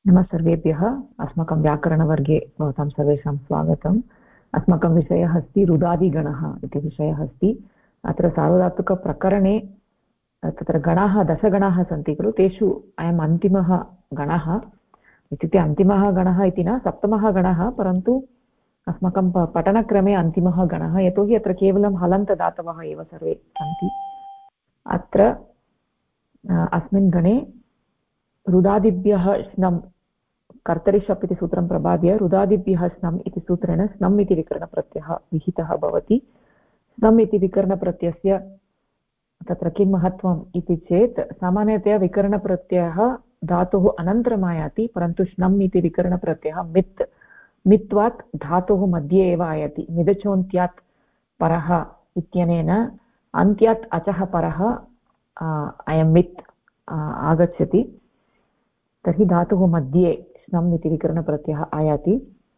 नमः सर्वेभ्यः। अस्माकं व्याकरणवर्गे भवतां सर्वेषां स्वागतम्। अस्माकं विषयः अस्ति रुदादिगणः इति विषयः अस्ति। अत्र सार्वधातुकप्रकरणे तत्र गणाः दशगणाः सन्ति खलु, तेषु अयम् अन्तिमः गणः। इत्युक्ते अन्तिमः गणः इति न, सप्तमः गणः, परन्तु अस्माकं पठनक्रमे अन्तिमः गणः, यतोहि अत्र केवलं हलन्तदातवः एव सर्वे सन्ति। अत्र अस्मिन् गणे रुदादिभ्यः स्नम्, कर्तरि शप् इति सूत्रं प्रबाद्य रुदादिभ्यः स्नम् इति सूत्रेण स्नम् इति विकरणप्रत्ययः विहितः भवति। स्नम् इति विकरणप्रत्ययस्य तत्र किं महत्त्वम् इति चेत्, सामान्यतया विकरणप्रत्ययः धातुः अनन्तरम् आयाति, परन्तु स्नम् इति विकरणप्रत्ययः मित्वात् धातुः मध्ये एव आयाति। मिदचोन्त्यात् परः इत्यनेन अन्त्यात् अचः परः अयं मित् आगच्छति, तर्हि धातुः मध्ये स्नम् इति विकरणप्रत्ययः आयाति।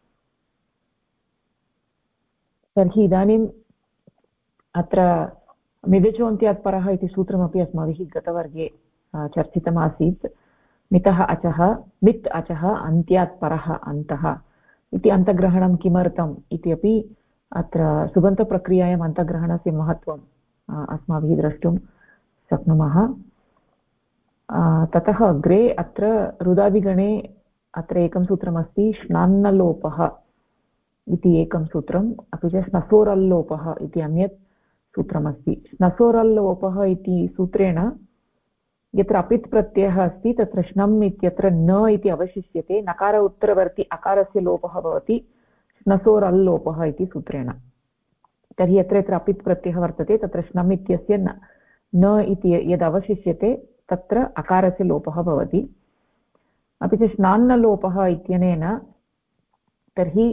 तर्हि इदानीम् अत्र मिदचोन्त्यात् परः इति सूत्रमपि अस्माभिः गतवर्गे चर्चितमासीत्। मितः अचः, मित् अचः, अन्त्यात् परः अन्तः इति अन्तग्रहणं किमर्थम् इति अपि अत्र सुबन्तप्रक्रियायाम् अन्तग्रहणस्य महत्त्वम् अस्माभिः द्रष्टुं शक्नुमः। ततः अग्रे अत्र रुदादिगणे अत्र एकं सूत्रमस्ति, श्नान्नलोपः इति एकं सूत्रम्, अपि च स्नसोरल्लोपः इति अन्यत् सूत्रमस्ति। स्नसोरल्लोपः इति सूत्रेण यत्र अपित् प्रत्ययः अस्ति तत्र श्नम् इत्यत्र न इति अवशिष्यते, नकार उत्तरवर्ति अकारस्य लोपः भवति स्नसोरल्लोपः इति सूत्रेण। तर्हि यत्र यत्र अपित् प्रत्ययः वर्तते तत्र श्नम् इत्यस्य न इति यद् अवशिष्यते तत्र अकारस्य लोपः भवति। अपि च श्नान्नलोपः इत्यनेन तर्हि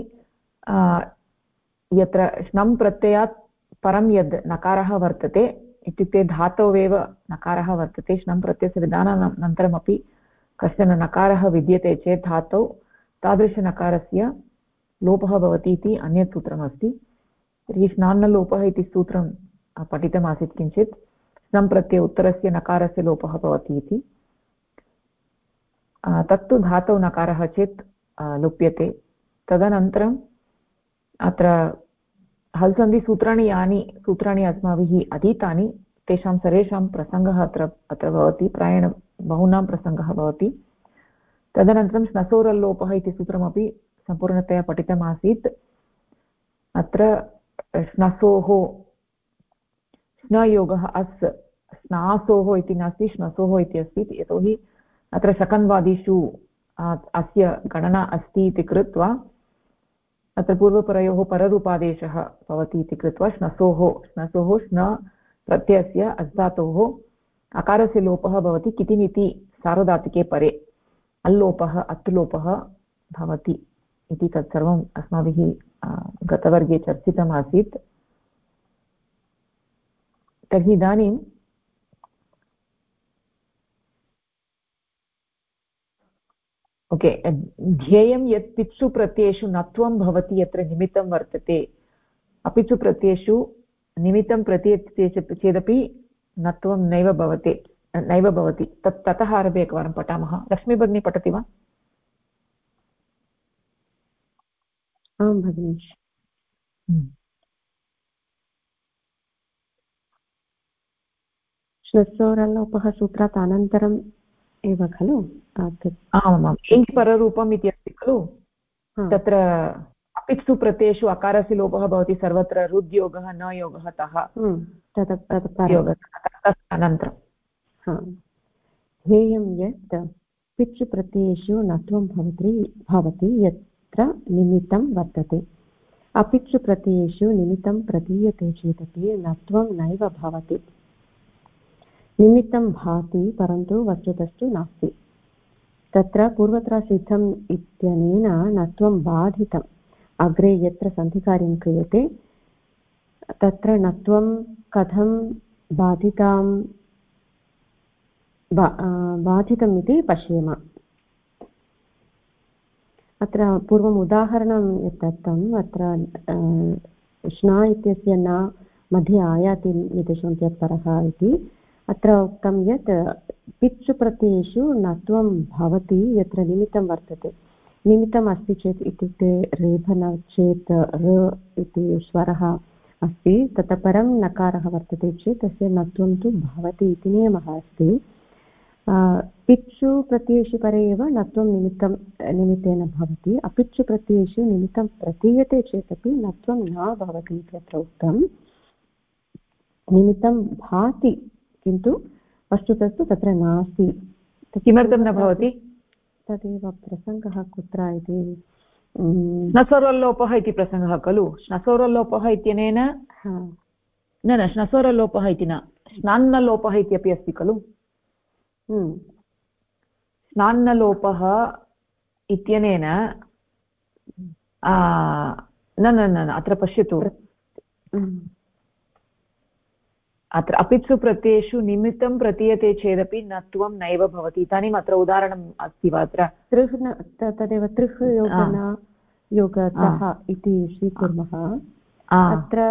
यत्र श्नम् प्रत्ययात् परं यद् नकारः वर्तते, इत्युक्ते धातोवेव नकारः वर्तते, श्नम् प्रत्ययस्य विधानानन्तरमपि कश्चन नकारः विद्यते चेत् धातौ, तादृशनकारस्य लोपः भवति इति अन्यत् सूत्रमस्ति। तर्हि श्नान्नलोपः इति सूत्रं पठितमासीत् किञ्चित्। स्नम् प्रत्यय उत्तरस्य नकारस्य लोपः भवति इति, तत्तु धातौ नकारः चेत् लुप्यते। तदनन्तरम् अत्र हल्सन्धिसूत्राणि यानि सूत्राणि अस्माभिः अधीतानि तेषां सर्वेषां प्रसङ्गः अत्र भवति, प्रायेण बहूनां प्रसङ्गः भवति। तदनन्तरं स्नसोरल्लोपः इति सूत्रमपि सम्पूर्णतया पठितमासीत्। अत्र श्नसोः स्नयोगः अस्, स्नासोः इति नास्ति, श्नसोः इति अस्ति, यतोहि अत्र शकन्वादिषु अस्य गणना अस्ति इति कृत्वा अत्र पूर्वपरयोः पररूपादेशः भवति इति कृत्वा श्नसोः श्न प्रत्ययस्य अस्धातोः अकारस्य लोपः भवति कितिनिति सार्वधातुके परे अल्लोपः अत्लोपः भवति इति तत्सर्वम् अस्माभिः गतवर्गे चर्चितमासीत्। तर्हि इदानीं ध्येयं यत् पित्सु प्रत्ययेषु नत्वं भवति यत्र निमित्तं वर्तते, अपित्सु प्रत्ययेषु निमित्तं प्रतीयते चेदपि नत्वं नैव भवति। ततः आरभ्य एकवारं पठामः। लक्ष्मी भगिनी पठति वा? आं भगिनि। श्नसोरल्लोपः सूत्रात् अनन्तरम् एव खलु? आमाम्, इङ् पररूपम् इति अस्ति खलु, तत्र अपित्सु प्रत्ययेषु अकारस्य लोपः भवति सर्वत्र, रुद्योगः न योगः तः अनन्तरं ध्येयं यत् पित्सु प्रत्ययेषु नत्वं भवति यत्र निमित्तं वर्तते। अपित्सु प्रत्ययेषु निमित्तं प्रतीयते चेदपि नत्वं नैव भवति। निमित्तं भाति परन्तु वस्तुतस्तु नास्ति। तत्र पूर्वत्र सिद्धम् इत्यनेन नत्वं बाधितम्। अग्रे यत्र सन्धिकार्यं क्रियते तत्र नत्वं कथं बाधितम् इति पश्येम। अत्र पूर्वम् उदाहरणं यत् दत्तम्, अत्र श्ना इत्यस्य न मध्ये आयाति मिदचोन्त्यात् परः इति, अत्र उक्तं यत् पित्सु प्रत्ययेषु नत्वं भवति यत्र निमित्तं वर्तते। निमित्तम् अस्ति चेत् इत्युक्ते रेफन चेत् र इति स्वरः अस्ति, ततः परं नकारः वर्तते चेत् तस्य नत्वं तु भवति इति नियमः अस्ति। पित्सु प्रत्ययेषु परे एव नत्वं निमित्तेन भवति। अपित्सु प्रत्ययेषु निमित्तं प्रतीयते चेदपि नत्वं न भवति इत्यत्र उक्तं। निमित्तं भाति किन्तु वस्तुतस्तु तत्र नास्ति। किमर्थं न भवति? तदेव प्रसङ्गः कुत्र इति। श्नसोरल्लोपः इति प्रसङ्गः खलु। श्नसोरल्लोपः इत्यनेन न श्नसोरल्लोपः इति न, स्नान्नलोपः इत्यपि अस्ति खलु। स्नान्नलोपः इत्यनेन न न न अत्र पश्यतु, अत्र अपित्सु प्रत्ययेषु निमित्तं प्रतीयते चेदपि नत्वं नैव भवति। इदानीम् अत्र उदाहरणम् अस्ति वा? अत्र तृह् तदेव तृह् योगन योगतः इति स्वीकुर्मः। अत्र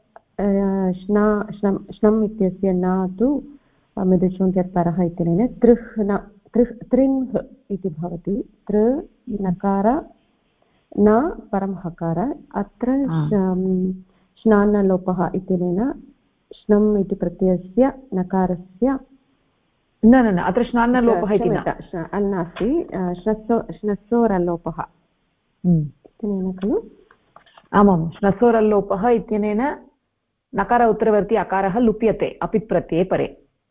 श्नम् इत्यस्य न तु मृदुशोन्त्यत्परः इत्यनेन त्रिङ् इति भवति। तृ नकार न परं हकार। अत्र श्नान्नलोपः इत्यनेन श्नम् इति प्रत्ययस्य नकारस्य न न अत्र श्नान्नलोपः इति नास्ति, श्नसोरल्लोपः इत्यनेन खलु। आमां, श्नसोरल्लोपः इत्यनेन नकार उत्तरवर्ती अकारः लुप्यते अपित् प्रत्यये परे।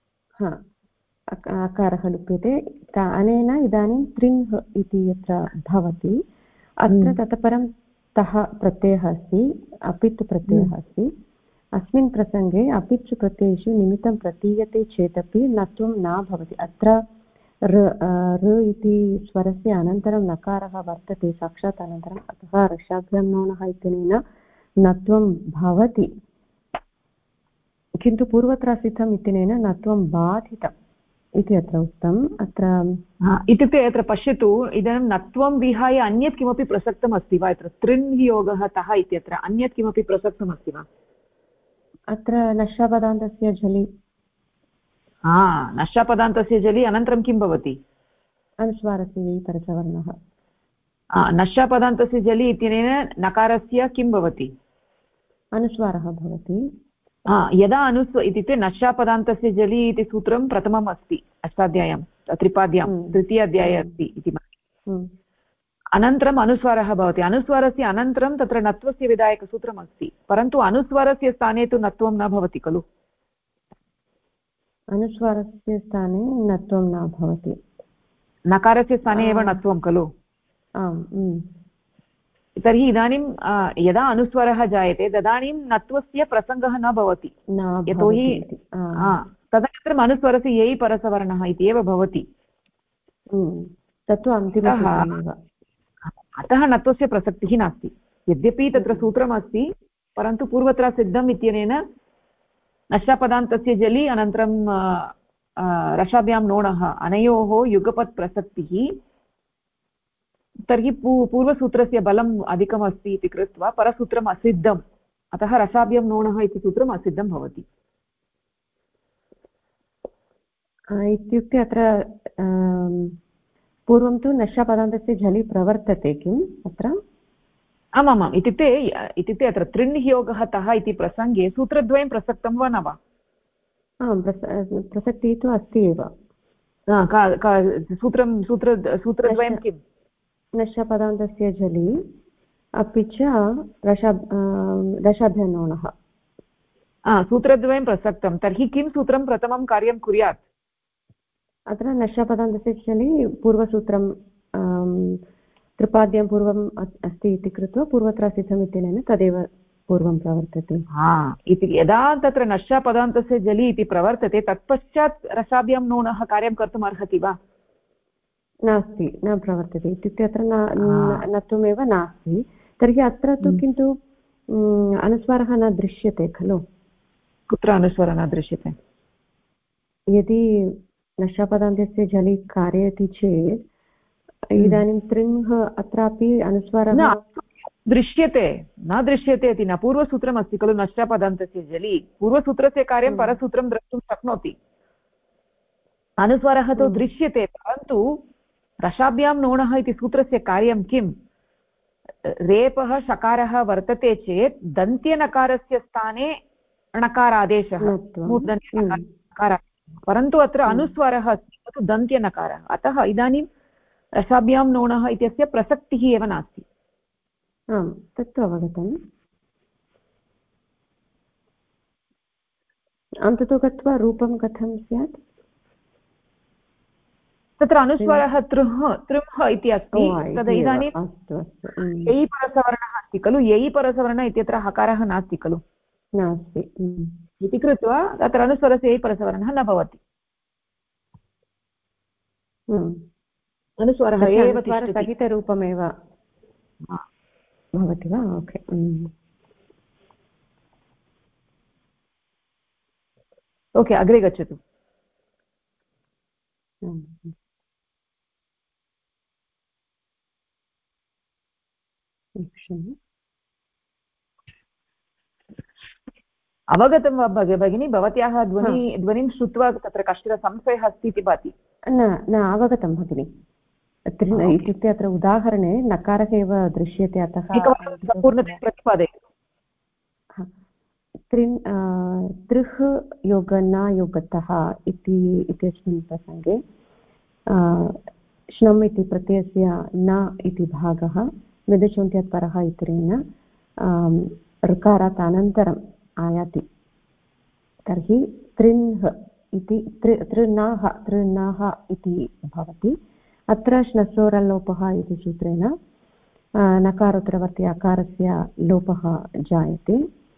अकारः लुप्यते, अनेन इदानीं त्रिङ् इति यत्र भवति अत्र ततः परं तः प्रत्ययः अस्ति, अपित् प्रत्ययः अस्ति। अस्मिन् प्रसङ्गे अपित्सु प्रत्ययेषु निमित्तं प्रतीयते चेदपि नत्वं न भवति। अत्र ऋ इति स्वरस्य अनन्तरं नकारः वर्तते साक्षात् अनन्तरम्, अतः रसाभ्यां नोनः इत्यनेन नत्वं भवति, किन्तु पूर्वत्रासितम् इत्यनेन नत्वं बाधितम् इति अत्र उक्तम्। अत्र इत्युक्ते अत्र पश्यतु, इदानीं नत्वं विहाय अन्यत् किमपि प्रसक्तम् अस्ति वा? अत्र तृन् योगः तः इत्यत्र अन्यत् किमपि प्रसक्तम् अस्ति वा? अत्र नष्टापदान्तस्य झलि। नष्टापदान्तस्य झलि अनन्तरं किं भवति? अनुस्वारस्य यि परसवर्णः। नष्टापदान्तस्य झलि इत्यनेन नकारस्य किं भवति? अनुस्वारः भवति। यदा इत्युक्ते नष्टापदान्तस्य झलि इति सूत्रं प्रथमम् अस्ति अष्टाध्याय्यां, त्रिपाद्यां तृतीयाध्याये अस्ति इति मन्ये। अनन्तरम् अनुस्वारः भवति। अनुस्वारस्य अनन्तरं तत्र नत्वस्य विधायकसूत्रम् अस्ति, परन्तु अनुस्वारस्य स्थाने तु नत्वं न भवति खलु। अनुस्वारस्य स्थाने नत्वं न भवति, नकारस्य स्थाने एव नत्वं खलु। तर्हि इदानीं यदा अनुस्वारः जायते तदानीं नत्वस्य प्रसङ्गः न भवति, यतोहि तदनन्तरम् अनुस्वारस्य यै परसवर्णः इति एव भवति। तत्तु अन्तिमः, अतः नत्वस्य प्रसक्तिः नास्ति। यद्यपि तत्र सूत्रमस्ति, परन्तु पूर्वत्र सिद्धम् इत्यनेन नष्टापदान्तस्य जलि अनन्तरं रसाभ्यां नोणः अनयोः युगपत् प्रसक्तिः, तर्हि पूर्वसूत्रस्य बलम् अधिकमस्ति इति कृत्वा परसूत्रम् असिद्धम्, अतः रसाभ्यां नोणः इति सूत्रम् असिद्धं भवति। इत्युक्ते अत्र पूर्वं तु नष्टापदान्तस्य झलि प्रवर्तते किम् अत्र? आमामाम्, इत्युक्ते अत्र तृण् योगः तः इति प्रसङ्गे सूत्रद्वयं प्रसक्तं वा न वा? प्रसक्तिः तु अस्ति एव। सूत्रद्वयं किम्? नष्टापदान्तस्य झलि अपि च रसाभ्यां नोणः। सूत्रद्वयं प्रसक्तं, तर्हि किं सूत्रं प्रथमं कार्यं कुर्यात्? अत्र नष्टापदान्तस्य झलि पूर्वसूत्रं त्रिपाद्यां पूर्वम् अस्ति इति कृत्वा पूर्वत्र सिद्धम् इत्यनेन तदेव पूर्वं प्रवर्तते। इति यदा तत्र नष्टापदान्तस्य झलि इति प्रवर्तते तत्पश्चात् रसाभ्यां नोणः कार्यं कर्तुम् अर्हति वा? नास्ति, न प्रवर्तते। इत्युक्ते अत्र नत्वमेव नास्ति। तर्हि अत्र तु किन्तु अनुस्वारः न दृश्यते खलु। कुत्र अनुस्वारः न दृश्यते? यदि नष्टापदान्तस्य झलि कारयति चेत् इदानीं तृङ्ः अत्रापि अनुस्वारः दृश्यते न दृश्यते इति न, पूर्वसूत्रम् अस्ति खलु नष्टापदान्तस्य झलि, पूर्वसूत्रस्य कार्यं परसूत्रं द्रष्टुं शक्नोति। अनुस्वारः तु दृश्यते, परन्तु रसाभ्यां नोणः इति सूत्रस्य कार्यं किं? रेपः शकारः वर्तते चेत् दन्त्यनकारस्य स्थाने णकारादेशः, मूर्धन्यनकार, परन्तु अत्र अनुस्वारः अस्ति, तत् दन्त्यनकारः, अतः इदानीं रसाभ्यां नोणः इत्यस्य प्रसक्तिः एव नास्ति। आम्, तत्तु अवगतम्। अन्ततो गत्वा रूपं कथं स्यात्? तत्र अनुस्वारः तृम्ह इति अस्ति, तद् इदानीं यै परसवर्णः अस्ति खलु, यै परसवर्ण इत्यत्र हकारः नास्ति खलु, नास्ति इति कृत्वा तत्र अनुस्वारस्य यै परसवर्णः न भवति, अनुस्वारः एव सहितरूपमेव भवति वा? ओके, ओके, अग्रे गच्छतु। अवगतं वा भगिनी? भवत्याः ध्वनिं श्रुत्वा तत्र कश्चन संशयः अस्ति इति भाति। न अवगतं भगिनि। इत्युक्ते अत्र उदाहरणे नकारः एव दृश्यते, अतः एकवारं सम्पूर्णतया प्रतिपादयतु। तृः योग न योगतः इत्यस्मिन् प्रसङ्गे श्नम् इति प्रत्ययस्य न इति भागः विदचोन्त्यात् परः इत्यनेन ऋकारात् अनन्तरम् आयाति, तर्हि तृह् इति तृणाः इति भवति। अत्र श्नसोरलोपः इति सूत्रेण नकारोत्तरवर्ति अकारस्य लोपः जायते,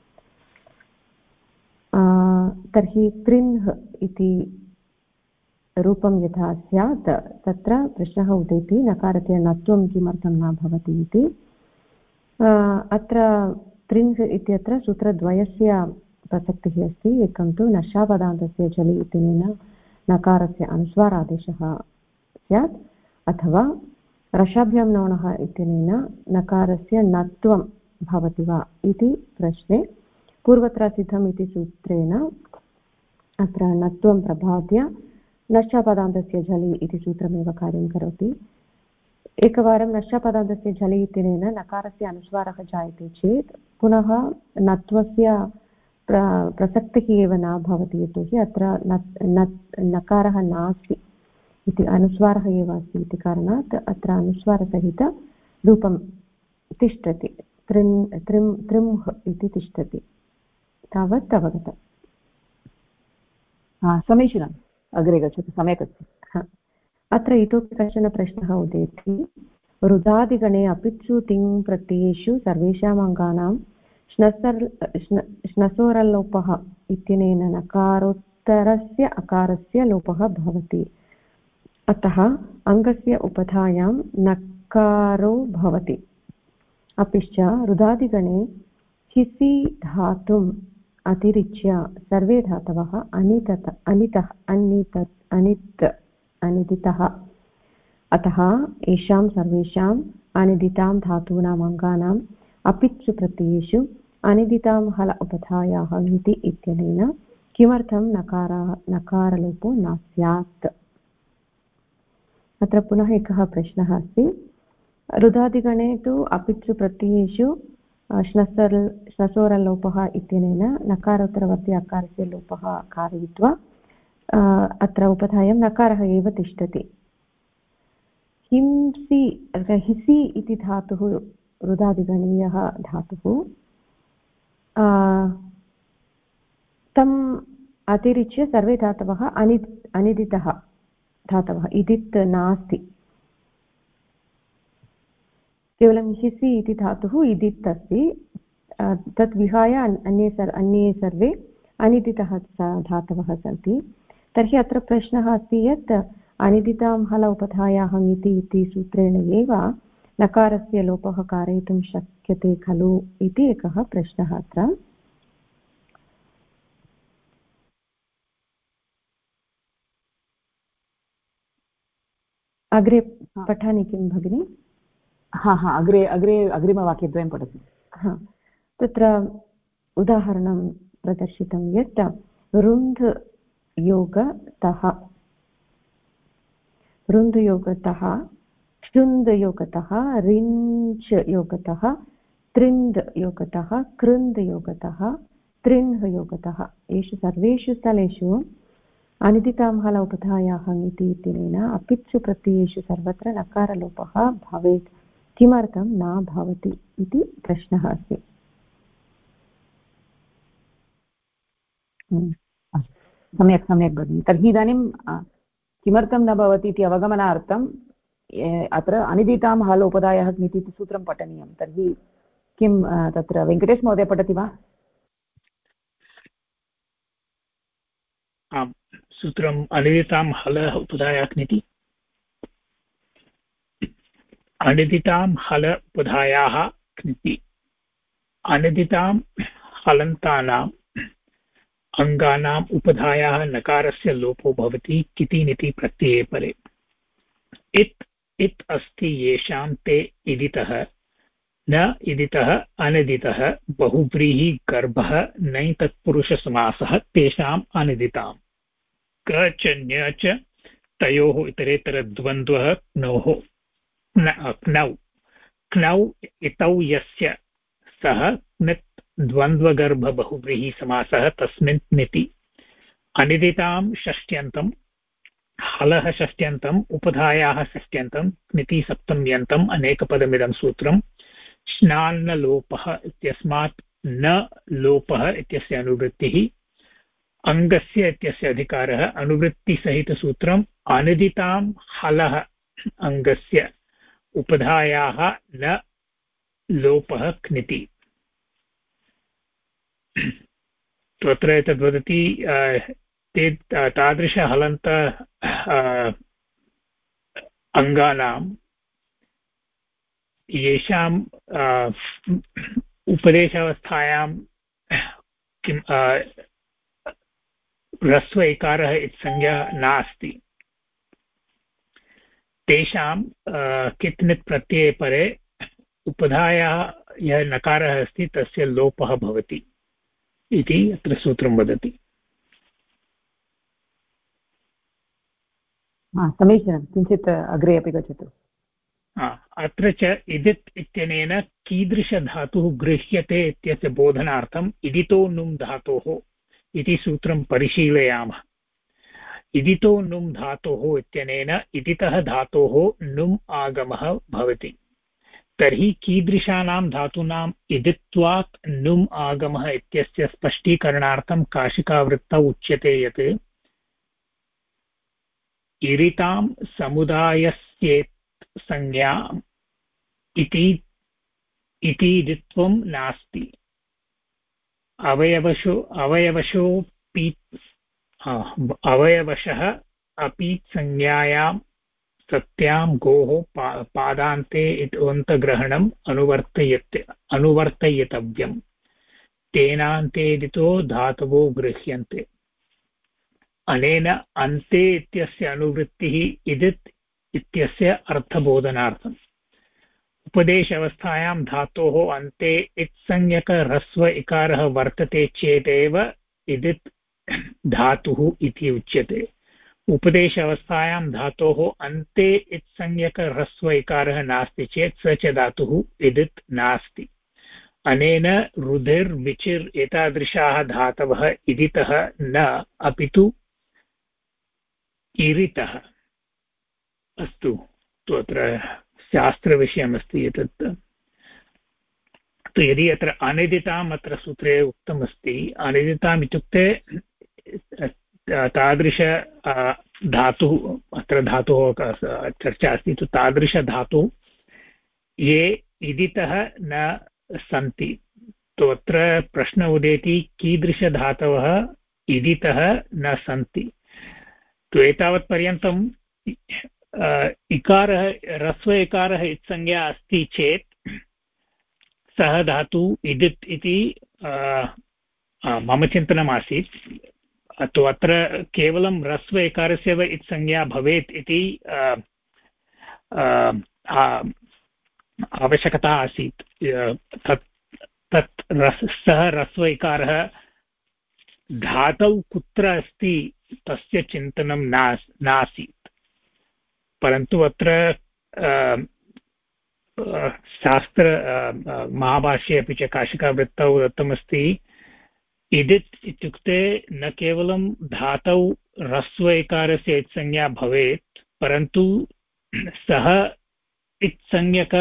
तर्हि तृह् इति रूपं यथा स्यात् तत्र प्रश्नः उदेति नकारस्य नत्वं किमर्थं न भवति इति। अत्र तृह् इत्यत्र सूत्रद्वयस्य प्रसक्तिः अस्ति। एकं तु नशापदान्तस्य जलि इत्यनेन नकारस्य अनुस्वारादेशः स्यात्, अथवा रसाभ्यां नोणः इत्यनेन नकारस्य नत्वं भवति वा इति प्रश्ने पूर्वत्र सिद्धम् इति सूत्रेण अत्र नत्वं प्रभाव्य नश्चापदान्तस्य झलि इति सूत्रमेव कार्यं करोति। एकवारं नश्चापदान्तस्य झलि इत्यनेन नकारस्य अनुस्वारः जायते चेत् पुनः नत्वस्य प्रसक्तिः एव न भवति, यतोहि अत्र नकारः नास्ति इति, अनुस्वारः एव अस्ति इति कारणात् अत्र अनुस्वारसहितरूपं तिष्ठति, तृम्ः इति तिष्ठति। तावत् अवगतम्। समीचीनम्, अग्रे गच्छतु, सम्यक् अस्ति। अत्र इतोपि कश्चन प्रश्नः उदेति। रुदादिगणे अपित्सु तिङ् प्रत्ययेषु सर्वेषाम् अङ्गानां श्नसोरलोपः इत्यनेन नकारोत्तरस्य अकारस्य लोपः भवति, अतः अङ्गस्य उपधायां नकारो भवति। अपिश्च रुदादिगणे हिसि धातुम् अतिरिच्य सर्वे धातवः अनिदितः, अतः येषां सर्वेषाम् अनिदितां धातूनाम् अङ्गानाम् अपित्सु प्रत्ययेषु अनिदितां हल उपधायाः इति इत्यनेन किमर्थं नकारलोपो न स्यात्? अत्र पुनः एकः प्रश्नः अस्ति। रुदादिगणे तु अपित्सु प्रत्ययेषु श्नसोरलोपः इत्यनेन नकारोत्तरवर्ति अकारस्य लोपः कारयित्वा अत्र उपधायां नकारः एव तिष्ठति। हिसि इति धातुः रुदादिगणीयः धातुः, तम् अतिरिच्य सर्वे धातवः अनिदितः धातवः, इदित् नास्ति, केवलं हिसि इति धातुः इदित् अस्ति, तत् विहाय अन्ये सर्वे अनिदितः धातवः सन्ति। तर्हि अत्र प्रश्नः अस्ति यत् अनिदितां हल उपधायाः इति सूत्रेण एव नकारस्य लोपः कारयितुं शक्यते खलु इति एकः प्रश्नः अत्र। अग्रे पठामि किं भगिनि? अग्रिमवाक्यद्वयं पठतु। तत्र उदाहरणं प्रदर्शितं यत् रुन्ध् योगतः रुन्द्योगतः क्षुन्द्योगतः रिञ्च योगतः त्रिन्द् योगतः कृन्द् योगतः त्रिण्ः योगतः। एषु सर्वेषु स्थलेषु अनिदितां उपधायाः इति इत्यनेन अपित्सु प्रत्ययेषु सर्वत्र नकारलोपः भवेत्। किमर्थं न भवति इति प्रश्नः अस्ति। सम्यक् सम्यक् भगिनि। तर्हि इदानीं किमर्थं न भवति इति अवगमनार्थम् अत्र अनिदितां हल उपधायाः इति सूत्रं पठनीयं। तर्हि किं तत्र वेङ्कटेश महोदय पठति वा? आम्, सूत्रम् अनिदितां हल उपधायाः इति। अनिदितां हल उपधायाः इति अनिदितां हलन्तानाम् अङ्गानाम् उपधायाः नकारस्य लोपो भवति किति निति प्रत्यये परे। इत् अस्ति येषां ते इदितः न इदितः अनिदितः बहुव्रीहि गर्भः नै तत्पुरुषसमासः तेषाम् अनिदिताम्। क च ञ च तयोः इतरेतरद्वन्द्वः क्नौ इतौ यस्य सः क्नित् द्वन्द्वगर्भ बहुव्रीहिसमासः तस्मिन् निति। अनिदितां षष्ट्यन्तं हलः षष्ट्यन्तम् उपधायाः षष्ट्यन्तं क्निति सप्तम्यन्तम् अनेकपदमिदं सूत्रं श्नान्न लोपः इत्यस्मात् न लोपः इत्यस्य अनुवृत्तिः अङ्गस्य इत्यस्य अधिकारः अनुवृत्तिसहितसूत्रम् अनिदितां हलः अङ्गस्य उपधायाः न लोपः क्निति। तत्र एतद्वदति ते तादृश हलन्त अङ्गानां येषां उपदेशावस्थायां किं ह्रस्व इकारः इत्संज्ञा नास्ति तेषां कित्नित् प्रत्यये परे उपधायाः यः नकारः अस्ति तस्य लोपः भवति इति अत्र सूत्रं वदति। समीचीनं, किञ्चित् अग्रे अपि गच्छतु। अत्र च इदित् इत्यनेन कीदृशधातुः गृह्यते इत्यस्य बोधनार्थम् इदितो नुम् धातोः इति सूत्रं परिशीलयामः। इदितो नुम् धातोः इत्यनेन इदितः धातोः नुम् आगमः भवति। तर्हि कीदृशानां धातूनाम् इदित्वात् नुम् आगमः इत्यस्य स्पष्टीकरणार्थं काशिकावृत्तौ उच्यते यत् इरितां समुदायस्येत् संज्ञाम् इति दित्वं नास्ति। अवयवशः अपि संज्ञायां सत्यां गोः पादान्ते इतोऽन्तग्रहणम् अनुवर्तयितव्यम्। तेनान्तेदितो धातवो गृह्यन्ते। अनेन अन्ते इत्यस्य अनुवृत्तिः इदित् इत्यस्य अर्थबोधनार्थम्। उपदेश अवस्थायां धातोः अन्ते इत्संज्ञकह्रस्व इकारः वर्तते चेदेव इदित् धातुः इति उच्यते। उपदेश अवस्थायां धातोः अन्ते इत्संज्ञकह्रस्व इकारः नास्ति चेत् स च धातुः इदित् नास्ति। अनेन रुधिर् विचिर् एतादृशाः धातवः इदितः न अपि तु इरितः। अस्तु, तु अत्र शास्त्रविषयमस्ति एतत्। तु यदि अत्र अनिदिताम् अत्र सूत्रे उक्तमस्ति, अनिदिताम् इत्युक्ते तादृश धातुः, अत्र धातोः चर्चा अस्ति, तु तादृशधातुः ये इदितः न सन्ति। तु अत्र प्रश्न उदेति कीदृशधातवः इदितः न सन्ति। तु एतावत्पर्यन्तम् इकारः ह्रस्व इकारः इत्संज्ञा अस्ति चेत् सः धातु इदित् इति मम चिन्तनमासीत्। तु अत्र केवलं ह्रस्व इकारस्य एव इत्संज्ञा भवेत् इति आवश्यकता आसीत्। सः ह्रस्व इकारः धातौ कुत्र अस्ति तस्य चिन्तनं नासीत्। परन्तु अत्र शास्त्र महाभाष्ये अपि च काशिकावृत्तौ दत्तमस्ति इदित् इत्युक्ते न केवलं धातौ ह्रस्व इकारस्य इत्संज्ञा भवेत् परन्तु सः इत्संज्ञक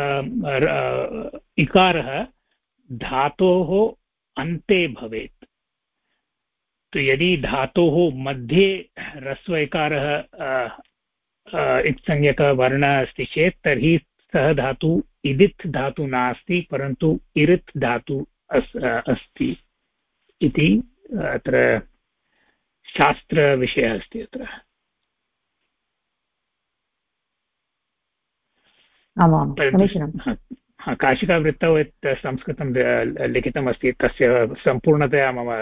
इकारः धातोः अन्ते भवेत्। तो यदि धातोः मध्ये ह्रस्व इकारः इत्संज्ञकवर्णः अस्ति चेत् तर्हि सः धातु इदित् धातु नास्ति परन्तु इरित् धातु अस्ति इति अत्र शास्त्रविषयः अस्ति अत्र। काशिकावृत्तौ यत् संस्कृतं लिखितमस्ति तस्य सम्पूर्णतया मम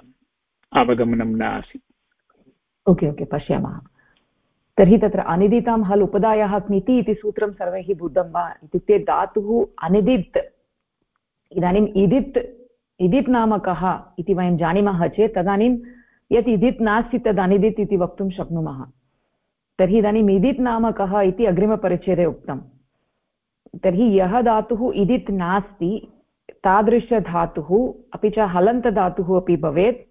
अवगमनं न आसीत्। ओके पश्यामः। तर्हि तत्र अनिदितां हल् उपदायाः स्मिति इति सूत्रं सर्वैः बुद्धं वा? इत्युक्ते धातुः अनिदित्, इदानीम् इदित् नाम कः इति वयं जानीमः चेत् तदानीं यत् इदित् नास्ति तद् अनिदित् इति वक्तुं शक्नुमः। तर्हि इदानीम् इदित् नाम कः इति अग्रिमपरिच्छेदे उक्तं। तर्हि यः धातुः इदित् नास्ति तादृशधातुः अपि च हलन्तधातुः अपि भवेत्।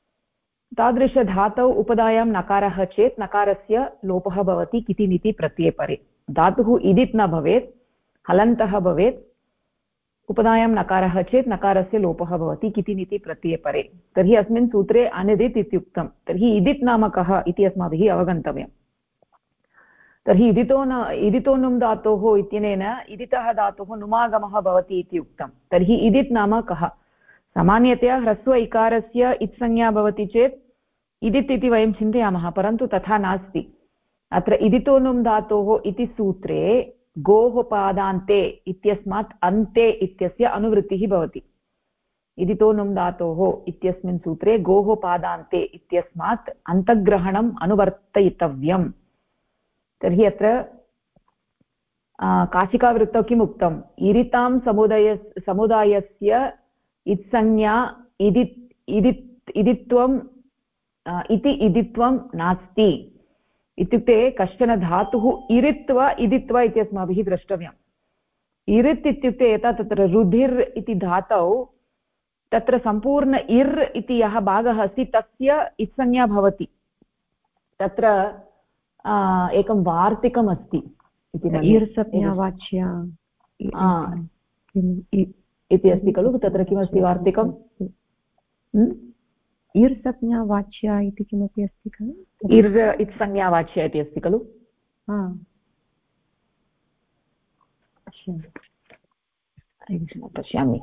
तादृशधातौ उपधायां नकारः चेत् नकारस्य लोपः भवति किति नीति प्रत्यये परे। धातुः इदित् न भवेत्, हलन्तः भवेत्, उपधायां नकारः चेत् नकारस्य लोपः भवति किति नीति प्रत्यये परे। तर्हि अस्मिन् सूत्रे अनिदित् इत्युक्तं। तर्हि इदित् नाम कः इति अस्माभिः अवगन्तव्यम्। तर्हि इदितोनुं धातोः इत्यनेन इदितः धातोः नुमागमः भवति इति उक्तं। तर्हि इदित् नाम कः? सामान्यतया ह्रस्व इकारस्य इत्संज्ञा भवति चेत् इदित् इति वयं चिन्तयामः, परन्तु तथा नास्ति। अत्र इदितोनुं धातोः इति सूत्रे गोः पादान्ते इत्यस्मात् अन्ते इत्यस्य अनुवृत्तिः भवति। इदितोनुं धातोः इत्यस्मिन् सूत्रे गोः पादान्ते इत्यस्मात् अन्तग्रहणम् अनुवर्तयितव्यम्। तर्हि अत्र काशिकावृत्तौ किम् उक्तम्? इरितां समुदायस्य इत्संज्ञा इदित्वम् इति इदित्वं नास्ति। इत्युक्ते कश्चन धातुः इरित्वा इदित्वा इति अस्माभिः द्रष्टव्यम्। इरित् इत्युक्ते यथा तत्र रुधिर् इति धातौ तत्र सम्पूर्ण इर् इति यः भागः अस्ति तस्य इत्संज्ञा भवति। तत्र एकं वार्तिकम् अस्ति इति अस्ति खलु। तत्र किमस्ति वार्तिकम्? इर् संज्ञावाच्या इति किमपि अस्ति खलु? इर् इत्संज्ञावाच्या इति अस्ति खलु। पश्यामि।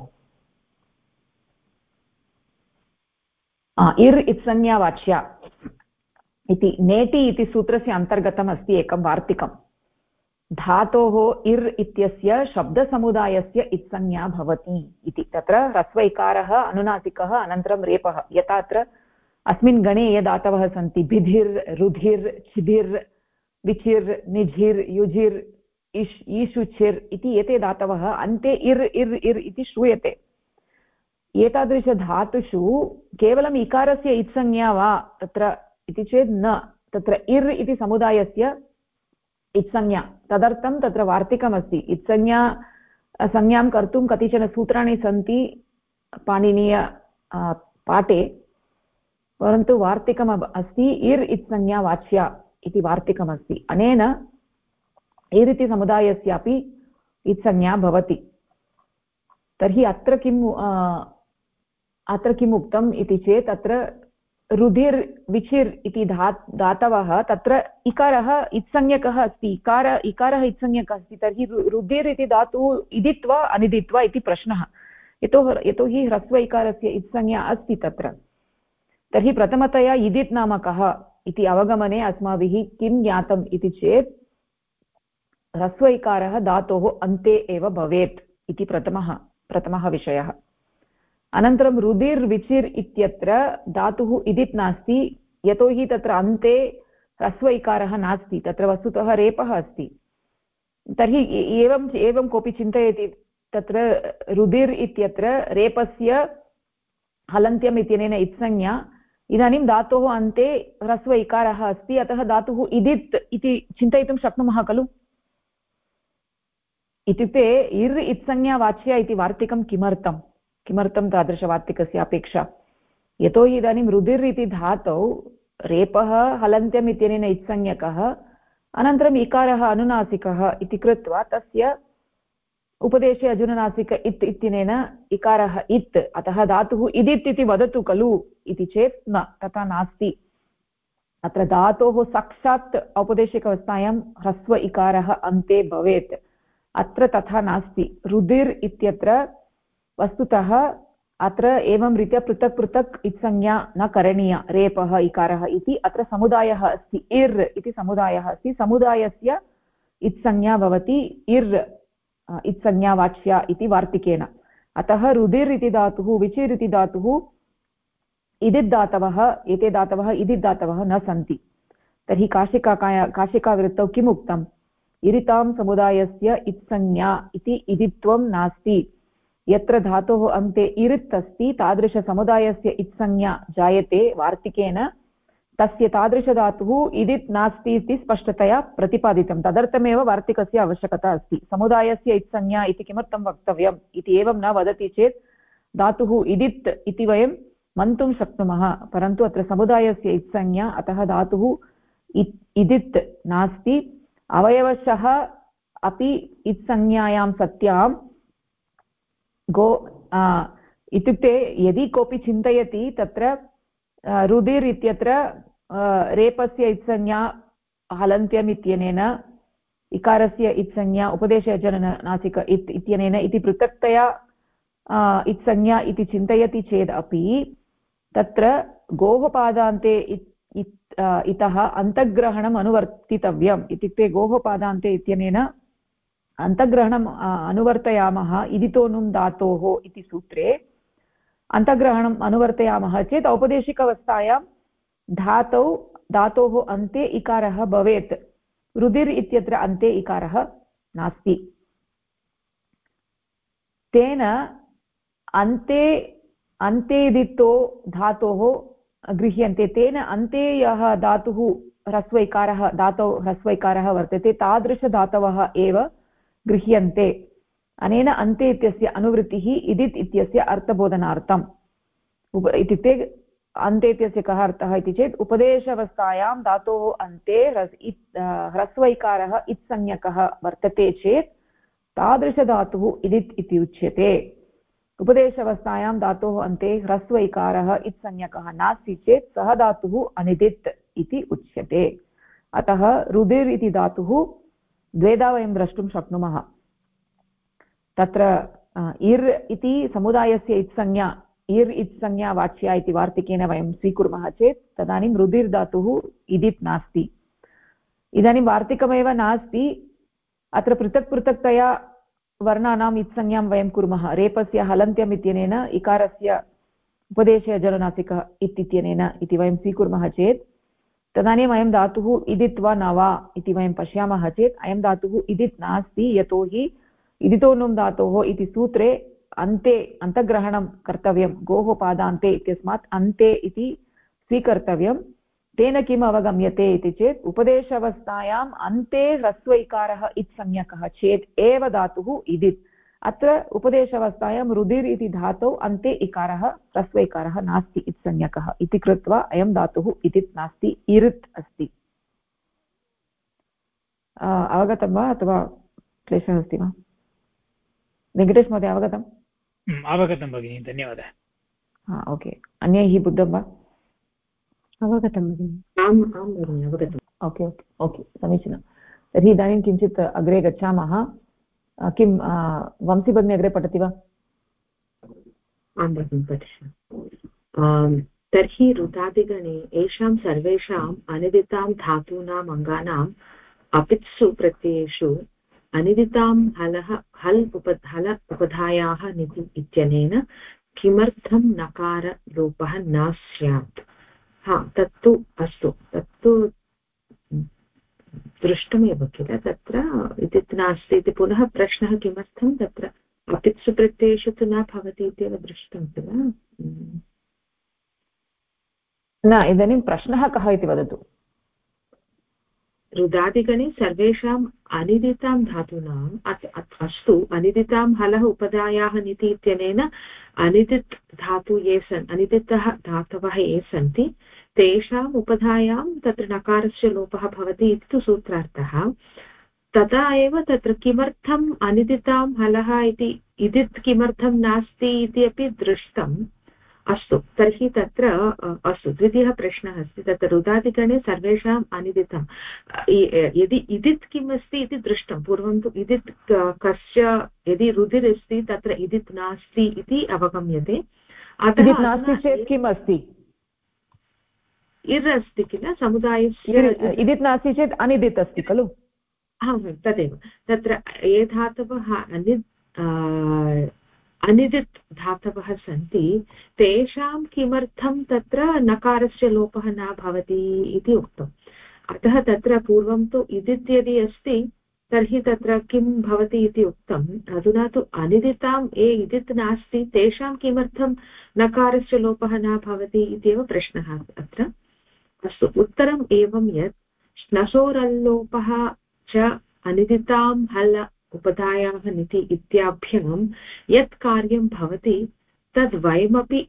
इर् इत्संज्ञावाच्या इति नेटि इति सूत्रस्य अन्तर्गतम् अस्ति एकं वार्तिकं। धातोः इर् इत्यस्य शब्दसमुदायस्य इत्संज्ञा भवति इति। तत्र ह्रस्व इकारः, अनुनासिकः, अनन्तरं रेपः। यथा अत्र अस्मिन् गणे ये धातवः सन्ति बिधिर्, रुधिर्, छिदिर्, विचिर्, निझिर्, युजिर्, ईशुचिर् इति एते धातवः अन्ते इर् इर् इर् इति श्रूयते। एतादृशधातुषु केवलम् इकारस्य इत्संज्ञा वा तत्र इति चेत् न। तत्र इर् इति समुदायस्य इत्संज्ञा, तदर्थं तत्र वार्तिकमस्ति। संज्ञां कर्तुं कतिचन सूत्राणि सन्ति पाणिनीय पाठे, परन्तु वार्तिकम् अस्ति इर् इत्संज्ञा वाच्या इति वार्तिकमस्ति। अनेन इर् इति समुदायस्यापि इत्संज्ञा भवति। तर्हि अत्र किम् उक्तम् इति चेत् अत्र रुधिर् विचिर् इति धातवः तत्र इकारः इत्संज्ञकः अस्ति। इकारः इत्संज्ञकः अस्ति। तर्हि रुधिर् इति धातुः इदित्वा अनिदित्वा इति प्रश्नः। यतोहि ह्रस्व इकारस्य इत्संज्ञा अस्ति तत्र। तर्हि प्रथमतया इदित् नाम कः इति अवगमने अस्माभिः किं ज्ञातम् इति चेत् ह्रस्व इकारः धातोः अन्ते एव भवेत् इति प्रथमः विषयः। अनन्तरं रुधिर् विचिर् इत्यत्र धातुः इदित् नास्ति, यतोहि तत्र अन्ते ह्रस्व इकारः नास्ति, तत्र वस्तुतः रेपः अस्ति। तर्हि एवं कोऽपि चिन्तयति तत्र रुधिर् इत्यत्र रेपस्य हलन्त्यम् इत्यनेन इत्संज्ञा इदानीं धातोः अन्ते ह्रस्व इकारः अस्ति, अतः धातुः इदित् इति चिन्तयितुं शक्नुमः खलु। इत्युक्ते इर् इत्संज्ञावाच्या इति वार्तिकं किमर्थं तादृशवार्तिकस्य अपेक्षा? यतोहि इदानीं रुधिर् इति धातौ रेपः हलन्त्यम् इत्यनेन इत्संज्ञकः, अनन्तरम् इकारः अनुनासिकः इति कृत्वा तस्य उपदेशे अजुनुनासिक इत् इत्यनेन इकारः इत्, अतः धातुः इदित् इति वदतु खलु इति चेत् न, तथा नास्ति। अत्र धातोः साक्षात् औपदेशिकावस्थायां ह्रस्व इकारः अन्ते भवेत्, अत्र तथा नास्ति। रुधिर् इत्यत्र वस्तुतः अत्र एवं रीत्या पृथक् पृथक् इत्संज्ञा न करणीया। रेपः इकारः इति अत्र समुदायः अस्ति, इर् इति समुदायः अस्ति, समुदायस्य इत्संज्ञा भवति इर् इत्संज्ञावाच्या इति वार्तिकेन। अतः रुधिर् इति धातुः, विचिर् इति धातुः, इदित् धातवः, एते धातवः इदित् धातवः न सन्ति। तर्हि काशिकावृत्तौ किम् उक्तम्? इरितां समुदायस्य इत्संज्ञा इति इदित्वं नास्ति। यत्र धातोः अन्ते इरित् अस्ति तादृशसमुदायस्य इत्संज्ञा जायते वार्तिकेन, तस्य तादृशधातुः इदित् नास्ति इति स्पष्टतया प्रतिपादितं। तदर्थमेव वार्तिकस्य आवश्यकता अस्ति। समुदायस्य इत्संज्ञा इति किमर्थं वक्तव्यम् इति एवं न वदति चेत् धातुः इदित् इति वयं मन्तुं शक्नुमः, परन्तु अत्र समुदायस्य इत्संज्ञा, अतः धातुः इदित् नास्ति। अवयवशः अपि इत्संज्ञायां सत्यां इत्युक्ते यदि कोऽपि चिन्तयति तत्र रुधिर् इत्यत्र रेपस्य इत्संज्ञा हलन्त्यम् इत्यनेन, इकारस्य इत्संज्ञा उपदेशजननासिक इत्यनेन इति पृथक्तया इत्संज्ञा इति चिन्तयति चेदपि तत्र गोः पादान्ते इतः अन्तग्रहणम् अनुवर्तितव्यम्। इत्युक्ते गोः पादान्ते इत्यनेन अन्तग्रहणम् अनुवर्तयामः इदितोनुं धातोः इति सूत्रे। अन्तग्रहणम् अनुवर्तयामः चेत् औपदेशिकावस्थायां धातोः अन्ते इकारः भवेत्। रुधिर् इत्यत्र अन्ते इकारः नास्ति। तेन अन्ते इदितो धातोः गृह्यन्ते। तेन अन्ते यः धातुः धातौ ह्रस्व इकारः वर्तते तादृशधातवः एव गृह्यन्ते। अनेन अन्ते इत्यस्य अनुवृत्तिः इदित् इत्यस्य अर्थबोधनार्थम्। इत्युक्ते अन्ते इत्यस्य कः अर्थः इति चेत् उपदेशावस्थायां धातोः अन्ते ह्रस्व इकारः इत्संज्ञकः वर्तते चेत् तादृशधातुः इदित् इति उच्यते। उपदेशावस्थायां धातोः अन्ते ह्रस्व इकारः इत्संज्ञकः नास्ति चेत् सः धातुः अनिदित् इति उच्यते। अतः रुधिर् इति धातुः द्वेधा वयं द्रष्टुं शक्नुमः। तत्र इर् इति समुदायस्य इत्संज्ञा, इर् इत्संज्ञा वाच्या इति वार्तिकेन वयं स्वीकुर्मः चेत् तदानीं रुधिर् धातुः इदित् नास्ति। इदानीं वार्तिकमेव नास्ति, अत्र पृथक् पृथक्तया वर्णानाम् इत्संज्ञां वयं कुर्मः। रेपस्य हलन्त्यम् इत्यनेन, इकारस्य उपदेशे जलनासिकः इत्यनेन इति वयं स्वीकुर्मः चेत् तदानीम् अयं धातुः इदित् वा न वा इति वयं पश्यामः चेत् अयं धातुः इदित् नास्ति। यतोहि इदितोनुं धातोः इति सूत्रे अन्ते अन्तग्रहणं कर्तव्यं, गोः पादान्ते इत्यस्मात् अन्ते इति स्वीकर्तव्यं। तेन किम् अवगम्यते इति चेत् उपदेशावस्थायाम् अन्ते ह्रस्व इकारः इत्संज्ञकः चेत् एव धातुः इदित्। अत्र उपदेशावस्थायां रुधिर् इति धातौ अन्ते इकारः ह्रस्व इकारः नास्ति, इत्संज्ञकः इति कृत्वा अयं धातुः इदित् नास्ति, इरित् अस्ति। अवगतं वा अथवा क्लेशः अस्ति वा? वेङ्कटेश महोदय अवगतम्? अवगतं भगिनि, धन्यवादः। ओके, अन्यैः बुद्धं वा? अवगतं भगिनि। आम् आं भगिनि, अवगतम्। ओके ओके ओके, समीचीनं। तर्हि इदानीं किञ्चित् अग्रे गच्छामः। किं वंशी भगिनी अग्रे पठति वा? आं भगिनि, पठिष्यामि। तर्हि रुदादिगणे येषां सर्वेषाम् अनिदितां धातूनाम् अङ्गानाम् अपित्सु प्रत्ययेषु अनिदितां हल उपधायाः निधि इत्यनेन किमर्थं नकारलोपः न स्यात्? तत्तु अस्तु, तत्तु दृष्टमेव किल, तत्र इदित् नास्ति इति। पुनः प्रश्नः किमर्थं तत्र अपित्सु प्रत्ययेषु तु न भवति इत्येव दृष्टं किल। न, इदानीं प्रश्नः कः इति वदतु। रुदादिगणे सर्वेषाम् अनिदितां धातूनाम् अस्तु अनिदितां हलः उपधायाः नीति इत्यनेन अनिदित् धातु ये अनिदितः धातवः ये सन्ति तेषाम् उपधायां तत्र नकारस्य लोपः भवति इति तु सूत्रार्थः। तदा एव तत्र किमर्थम् अनिदितां हलः इति इदित् किमर्थं नास्ति इति अपि दृष्टम्। अस्तु तर्हि तत्र अस्तु द्वितीयः प्रश्नः अस्ति तत्र रुदादिगणे सर्वेषाम् अनिदितं यदि इदित् किम् अस्ति इति दृष्टं पूर्वं तु इदित् कस्य यदि रुधिरस्ति तत्र इदित् नास्ति इति अवगम्यते। अतः नास्ति चेत् किम् अस्ति? इर् अस्ति किल समुदायस्य इदित् नास्ति चेत् अनिदित् अस्ति खलु? तदेव तत्र ये धातवः अनिदित् धातवः सन्ति तेषां किमर्थं तत्र नकारस्य लोपः न भवति इति उक्तम्। अतः तत्र पूर्वं तु इदित् यदि अस्ति तर्हि तत्र किं भवति इति उक्तम्। अधुना तु अनिदितां ये इदित् नास्ति तेषां किमर्थं नकारस्य लोपः न भवति इत्येव प्रश्नः अत्र। अस्तु उत्तरम् एवं यत् श्नसोरल्लोपः च अनिदितां हल उपधायाः नीति इत्याभ्यां यत् कार्यं भवति तद्वयमपि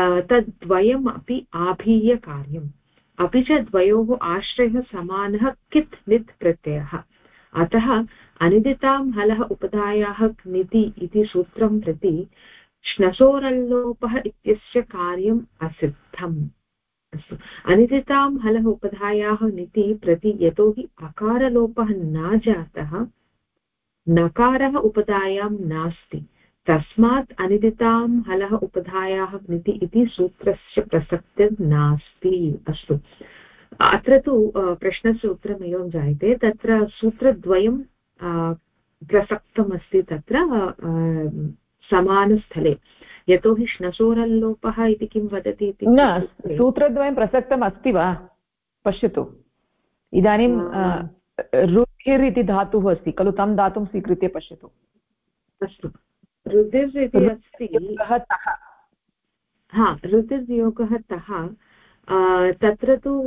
आभीयकार्यम् अपि च द्वयोः आश्रयः समानः कित् नित् प्रत्ययः। अतः अनिदितां हलः उपधायाः नीति इति सूत्रं प्रति श्नसोरल्लोपः इत्यस्य कार्यम् असिद्धम्। अस्तु अनिदितां हलः उपधायाः नीति प्रति यतोहि अकारलोपः न जातः नकारः उपधायां नास्ति तस्मात् अनिदितां हलः उपधायाः नीति इति सूत्रस्य प्रसक्तिर्नास्ति। अस्तु अत्र तु प्रश्नस्य उत्तरम् एवं जायते तत्र सूत्रद्वयं प्रसक्तमस्ति तत्र समानस्थले यतोहि श्नसोरल्लोपः इति किं वदति इति न सूत्रद्वयं प्रसक्तम् अस्ति वा पश्यतु इदानीं रुधिर् इति धातुः अस्ति खलु तं धातुं स्वीकृत्य पश्यतु। अस्तु रुधिर् इति अस्ति रुधिर्योगः तः तत्र तु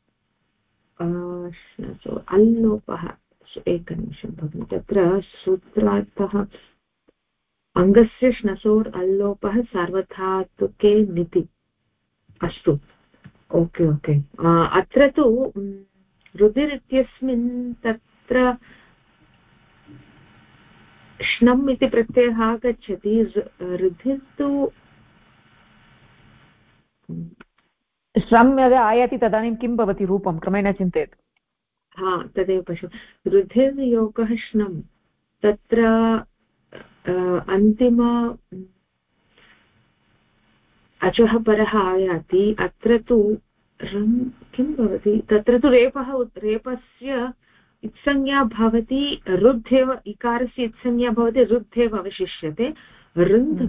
अल्लोपः एकनिमिषं भगिनि तत्र सूत्रार्थः अङ्गस्य श्नसोर् अल्लोपः सार्वधातुके निति। अस्तु ओके ओके अत्र तु रुधिर् इत्यस्मिन् तत्र श्नम् इति प्रत्ययः आगच्छति रुधिर् तु श्रम् यदा आयाति तदानीं किं भवति रूपं क्रमेण चिन्तयतु। तदेव पश्य रुधिर्योगः श्नम् तत्र अन्तिम अचः परः आयाति अत्र तु किं भवति तत्र तु रेपस्य इत्संज्ञा भवति रुद्धेव इकारस्य इत्संज्ञा भवति रुद्धेव अवशिष्यते रुन्ध्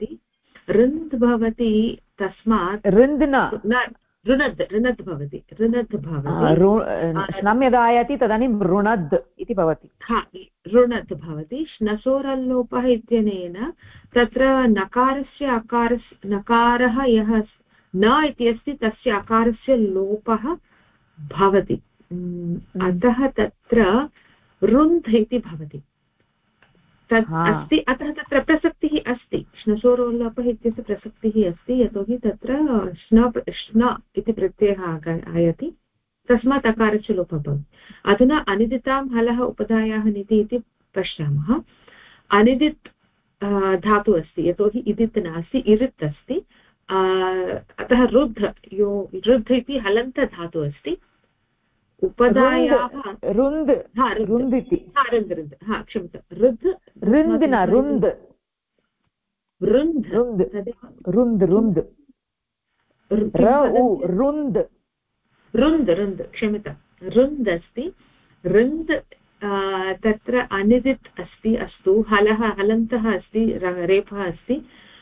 भवति तस्मात् रुन्ध् न ऋणद् भवति श्नम् यदा आयाति तदानीं ऋणद् इति भवति ऋणद् भवति। श्नसोरल्लोपः इत्यनेन तत्र नकारः यः न इति अस्ति तस्य अकारस्य लोपः भवति अतः तत्र रुन्ध् इति भवति तत् अस्ति। अतः तत्र प्रसक्तिः अस्ति श्नसोरल्लोपः इत्यस्य प्रसक्तिः अस्ति यतोहि तत्र श्न इति प्रत्ययः आयाति तस्मात् अकारस्य लोपः भवति। अधुना अनिदितां हलः उपधायाः नीति इति पश्यामः। अनिदित् धातु अस्ति यतोहि इदित् नास्ति इरित् अस्ति अतः रुद्ध इति हलन्त धातु अस्ति उपधायाः रुन्द् अस्ति रुन्द् तत्र अनिदित् अस्ति। अस्तु हलन्तः अस्ति रेफः अस्ति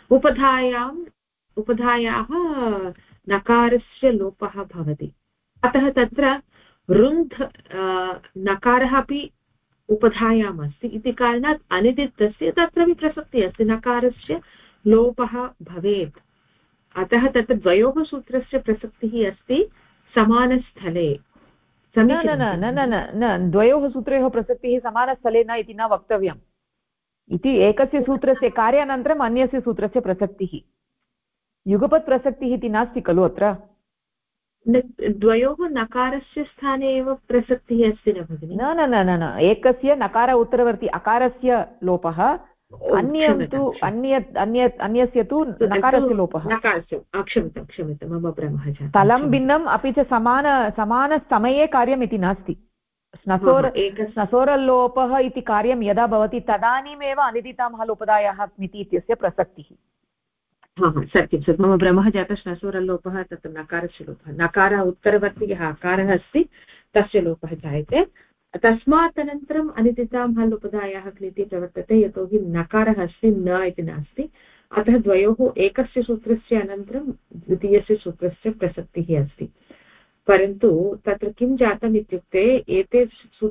उपधायाः नकारस्य लोपः भवति अतः तत्र रुन्ध् नकारः अपि उपधायाम् अस्ति इति कारणात् अनिदित् अस्ति तत्रापि प्रसक्तिः अस्ति नकारस्य लोपः भवेत्। अतः तत्र द्वयोः सूत्रस्य प्रसक्तिः अस्ति समानस्थले। न न न न न न द्वयोः सूत्रयोः प्रसक्तिः समानस्थले न इति न वक्तव्यम् इति एकस्य सूत्रस्य कार्यानन्तरम् अन्यस्य सूत्रस्य प्रसक्तिः युगपत् प्रसक्तिः इति नास्ति खलु अत्र द्वयोः नकारस्य स्थाने एव प्रसक्तिः अस्ति न भगिनि न न न न एकस्य नकार उत्तरवर्ति अकारस्य लोपः अन्यं तु अन्यस्य तु नकारस्य लोपः क्षम्यतां मम भ्रमः जातः स्थलं भिन्नम् अपि च समानसमये कार्यम् इति नास्ति स्नसोरल्लोपः इति कार्यं यदा भवति तदानीमेव अनिदितां लोपदायाः क्मिति इत्यस्य प्रसक्तिः सत्यं मम भ्रमः जातः श्नसोरल्लोपः तत्र नकारस्य लोपः नकार उत्तरवर्ति यः अकारः अस्ति तस्य लोपः जायते तस्मात् अनन्तरम् अनिदितां लोपदायाः क्लिति प्रवर्तते यतोहि नकारः अस्ति न इति नास्ति अतः द्वयोः एकस्य सूत्रस्य अनन्तरं द्वितीयस्य सूत्रस्य प्रसक्तिः अस्ति परन्तु तत्र किं जातम् इत्युक्ते एते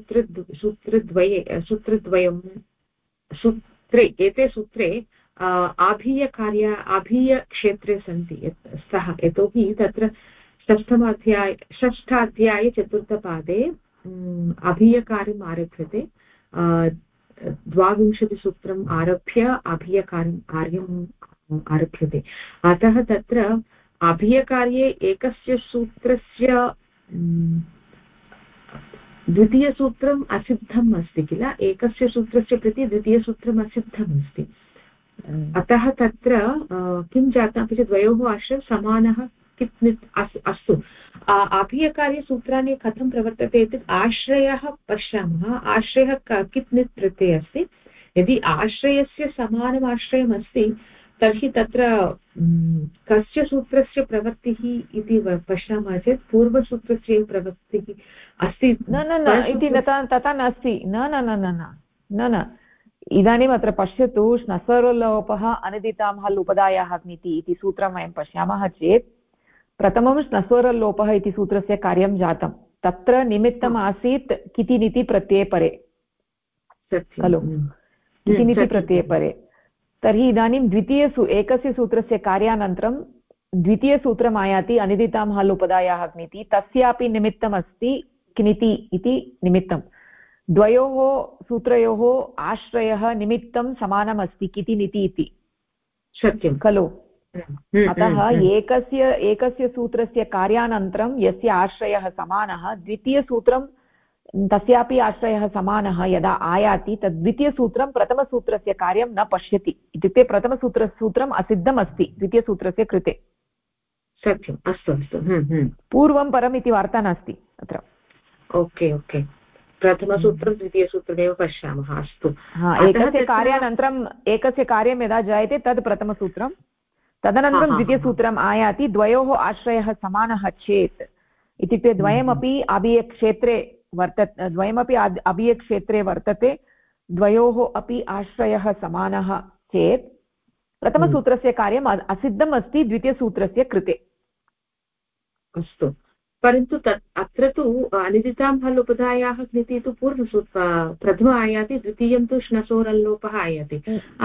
एते सूत्रे आभीयक्षेत्रे सन्ति स्तः यतोहि तत्र षष्ठाध्याये चतुर्थपादे अभीयकार्यम् आरभ्यते 22 सूत्रम् आरभ्य अभीयकार्यम् आरभ्यते अतः तत्र अभीयकार्ये एकस्य सूत्रस्य द्वितीयसूत्रम् असिद्धम् अस्ति किल एकस्य सूत्रस्य प्रति द्वितीयसूत्रम् असिद्धम् अस्ति अतः तत्र किं जातम् अपि च द्वयोः आश्रयः समानः अस्तु अभीयकार्यसूत्राणि कथं प्रवर्तते इत्युक्ते आश्रयः पश्यामः आश्रयः कित् नित् प्रत्यये अस्ति यदि आश्रयस्य समानम् आश्रयम् अस्ति तर्हि तत्र कस्य सूत्रस्य प्रवृत्तिः इति पश्यामः चेत् पूर्वसूत्रस्य प्रवृत्तिः अस्ति न न न इति तथा नास्ति न न न न न न इदानीम् अत्र पश्यतु श्नसोरल्लोपः अनिदितां लोपदायाः क्निति इति सूत्रं वयं पश्यामः चेत् प्रथमं श्नसोरल्लोपः इति सूत्रस्य कार्यं जातं तत्र निमित्तम् आसीत् किति निति प्रत्यये परे खलु किति निति प्रत्यये परे तर्हि इदानीं एकस्य सूत्रस्य कार्यानन्तरं द्वितीयसूत्रम् आयाति अनिदितां लोपदायाः क्निति तस्यापि निमित्तम् अस्ति क्निति इति निमित्तं द्वयोः सूत्रयोः आश्रयः निमित्तं समानम् अस्ति किति निति इति सत्यं खलु अतः एकस्य सूत्रस्य कार्यानन्तरं यस्य आश्रयः समानः द्वितीयसूत्रं तस्यापि आश्रयः समानः यदा आयाति तद् द्वितीयसूत्रं प्रथमसूत्रस्य कार्यं न पश्यति इत्युक्ते प्रथमसूत्रम् असिद्धम् अस्ति द्वितीयसूत्रस्य कृते सत्यम् अस्तु अस्तु पूर्वं परम् इति वार्ता नास्ति अत्र ओके ओके प्रथमसूत्रं द्वितीयसूत्रमेव पश्यामः अस्तु एकस्य कार्यं यदा जायते तद् प्रथमसूत्रं तदनन्तरं द्वितीयसूत्रम् आयाति द्वयोः आश्रयः समानः चेत् इत्युक्ते द्वयमपि अभीयक्षेत्रे वर्तते द्वयोः अपि आश्रयः समानः चेत् प्रथमसूत्रस्य कार्यम् असिद्धम् अस्ति द्वितीयसूत्रस्य कृते अस्तु परन्तु अत्र तु अनिदितां लोपदायाः क्निति तु प्रथम आयाति द्वितीयं तु श्नसोरल्लोपः आयाति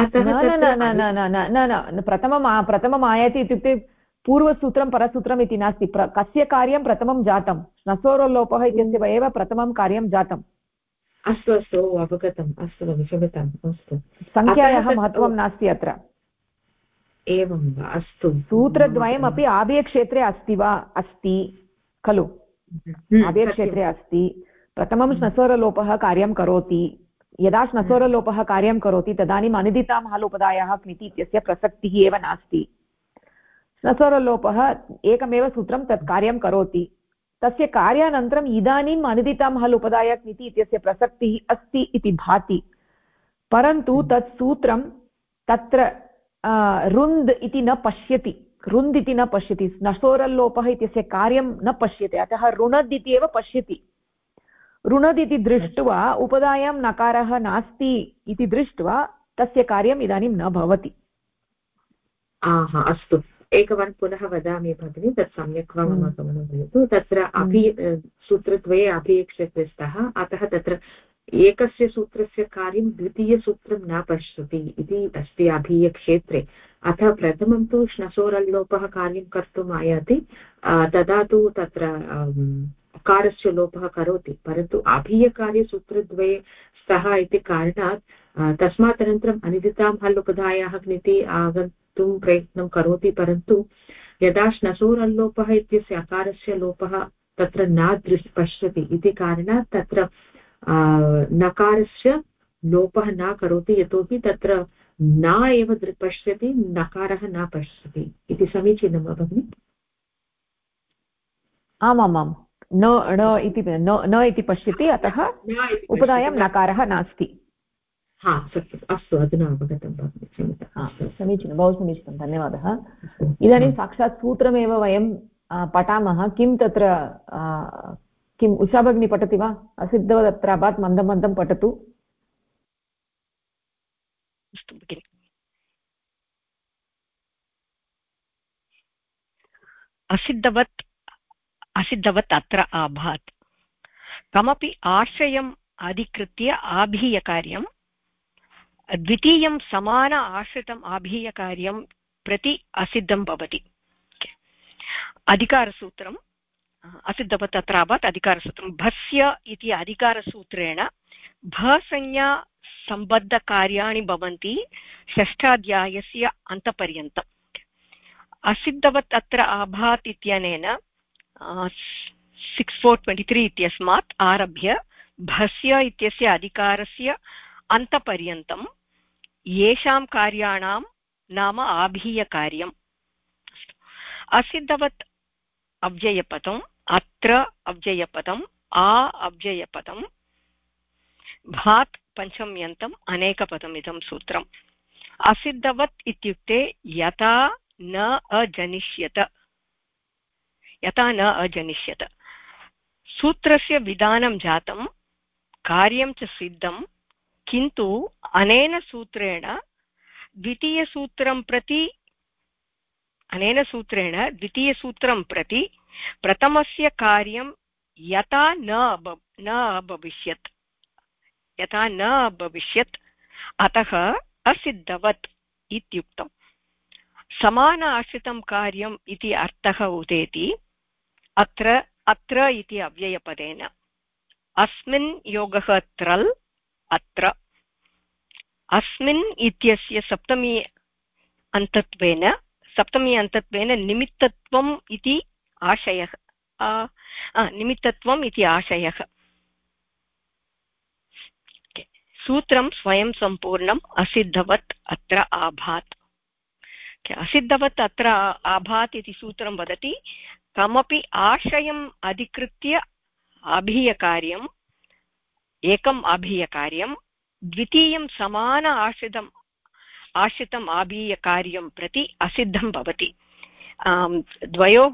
प्रथमम् आयाति इत्युक्ते पूर्वसूत्रं परसूत्रम् इति नास्ति कस्य कार्यं प्रथमं जातं श्नसोरल्लोपः इत्यस्य एव प्रथमं कार्यं जातम् अस्तु अस्तु अवगतम् अस्तु क्षम्यताम् अस्तु सङ्ख्यायाः महत्त्वं नास्ति अत्र एवं वा अस्तु सूत्रद्वयमपि आभीयक्षेत्रे अस्ति वा अस्ति खलु आभीयक्षेत्रे अस्ति प्रथमं श्नसोरलोपः कार्यं करोति यदा श्नसोरलोपः कार्यं करोति तदानीम् अनिदितां लोपदायाः क्निति इत्यस्य प्रसक्तिः एव नास्ति श्नसोरलोपः एकमेव सूत्रं तत् कार्यं करोति तस्य कार्यानन्तरम् इदानीम् अनिदितां लोपदायाः क्निति इत्यस्य प्रसक्तिः अस्ति इति भाति परन्तु तत् सूत्रं तत्र रुन्द् इति न पश्यति रुन्द् इति न पश्यति श्नसोरल्लोपः इत्यस्य कार्यं न पश्यते अतः रुणद् इति एव पश्यति रुणद् इति दृष्ट्वा उपधायां नकारः नास्ति इति दृष्ट्वा तस्य कार्यम् इदानीं न भवति अस्तु एकवारं पुनः वदामि भगिनि तत् सम्यक् वा मम गमनं भवतु तत्र सूत्रद्वये अभीयक्षेत्रे स्तः अतः तत्र एकस्य सूत्रस्य कार्यं द्वितीयसूत्रं न पश्यति इति अस्ति अभीयक्षेत्रे अथ प्रथमं तु श्नसोरल्लोपः कार्यं कर्तुम् आयाति, तदा तु तत्र अकारस्य लोपः करोति, परन्तु अभियकार्यसूत्रद्वये स्तः इति कारणात् तस्मात् अनन्तरम् अनिदितां हल् उपधायाः क्निति आगन्तुं प्रयत्नं करोति, परन्तु यदा श्नसोरल्लोपः इत्यस्य अकारस्य लोपः तत्र न पश्यति इति कारणात् तत्र नकारस्य लोपः न करोति, यतोहि तत्र न एव पश्यति, नकारः न पश्यति इति समीचीनं वा भगिनि? आमामां, न इति पश्यति, अतः उपधायां नकारः नास्ति। हा सत्यम्, अस्तु, अधुना अवगतं भगिनि, समीचीनं, बहु समीचीनं, धन्यवादः। इदानीं साक्षात् सूत्रमेव वयं पठामः। किं तत्र किम् उषा भगिनी पठति वा? असिद्धवदत्राभात् मन्दं मन्दं पठतु। अस्तु भगिनि। असिद्धवत् अत्र आभात्, कमपि आश्रयम् अधिकृत्य आभीयकार्यं द्वितीयं समान आश्रितम् आभीयकार्यं प्रति असिद्धं भवति। अधिकारसूत्रम् असिद्धवत् अत्र आभात् अधिकारसूत्रं भस्य इति अधिकारसूत्रेण भसंज्ञा सम्बद्धकार्याणि भवन्ति षष्ठाध्यायस्य अन्तपर्यन्तम्। असिद्धवत् अत्र आभात् इत्यनेन 6423 इत्यस्मात् आरभ्य भस्य इत्यस्य अधिकारस्य अन्तपर्यन्तं येषां कार्याणां नाम आभीयकार्यम्। असिद्धवत् अव्ययपदम् अत्र अव्ययपदम् आ अव्ययपदम् भात् पञ्चम्यन्तम् अनेकपदम् इदं सूत्रम्। असिद्धवत् इत्युक्ते यथा न अजनिष्यत, यथा न अजनिष्यत। सूत्रस्य विधानं जातं, कार्यं च सिद्धं, किन्तु अनेन सूत्रेण द्वितीयसूत्रं प्रति प्रथमस्य कार्यं यथा न अभविष्यत्, अतः असिद्धवत् इत्युक्तम्। समान आश्रितं कार्यम् इति अर्थः उदेति अत्र इति अव्ययपदेन। अस्मिन् योगः त्रल् अत्र। अस्मिन् इत्यस्य सप्तमी अन्तत्वेन निमित्तत्वम् इति आशयः। सूत्रं स्वयं सम्पूर्णम् असिद्धवत् अत्र आभात्। असिद्धवत् अत्र आभात् इति सूत्रं वदति, कमपि आश्रयम् अधिकृत्य अभीयकार्यम्, एकम् अभीयकार्यं द्वितीयं समान आश्रितम् अभीयकार्यं प्रति असिद्धं भवति। द्वयोः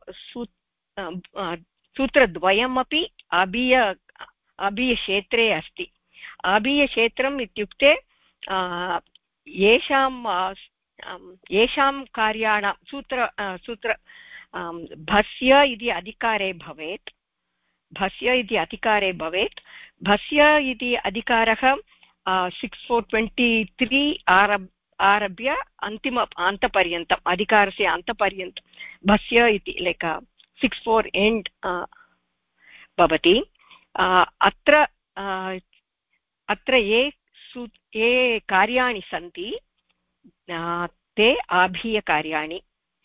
सूत्रद्वयमपि अभीयक्षेत्रे अस्ति। अभीयक्षेत्रम् इत्युक्ते येषां कार्याणां सूत्र भस्य इति अधिकारे भवेत्, भस्य इति अधिकारः 6423 आरभ्य अन्तपर्यन्तम्, अधिकारस्य अन्तपर्यन्तं भस्य इति लैक् 64 एण्ड् भवति। अत्र ये कार्याणि सन्ति ते आभीयकार्याणि,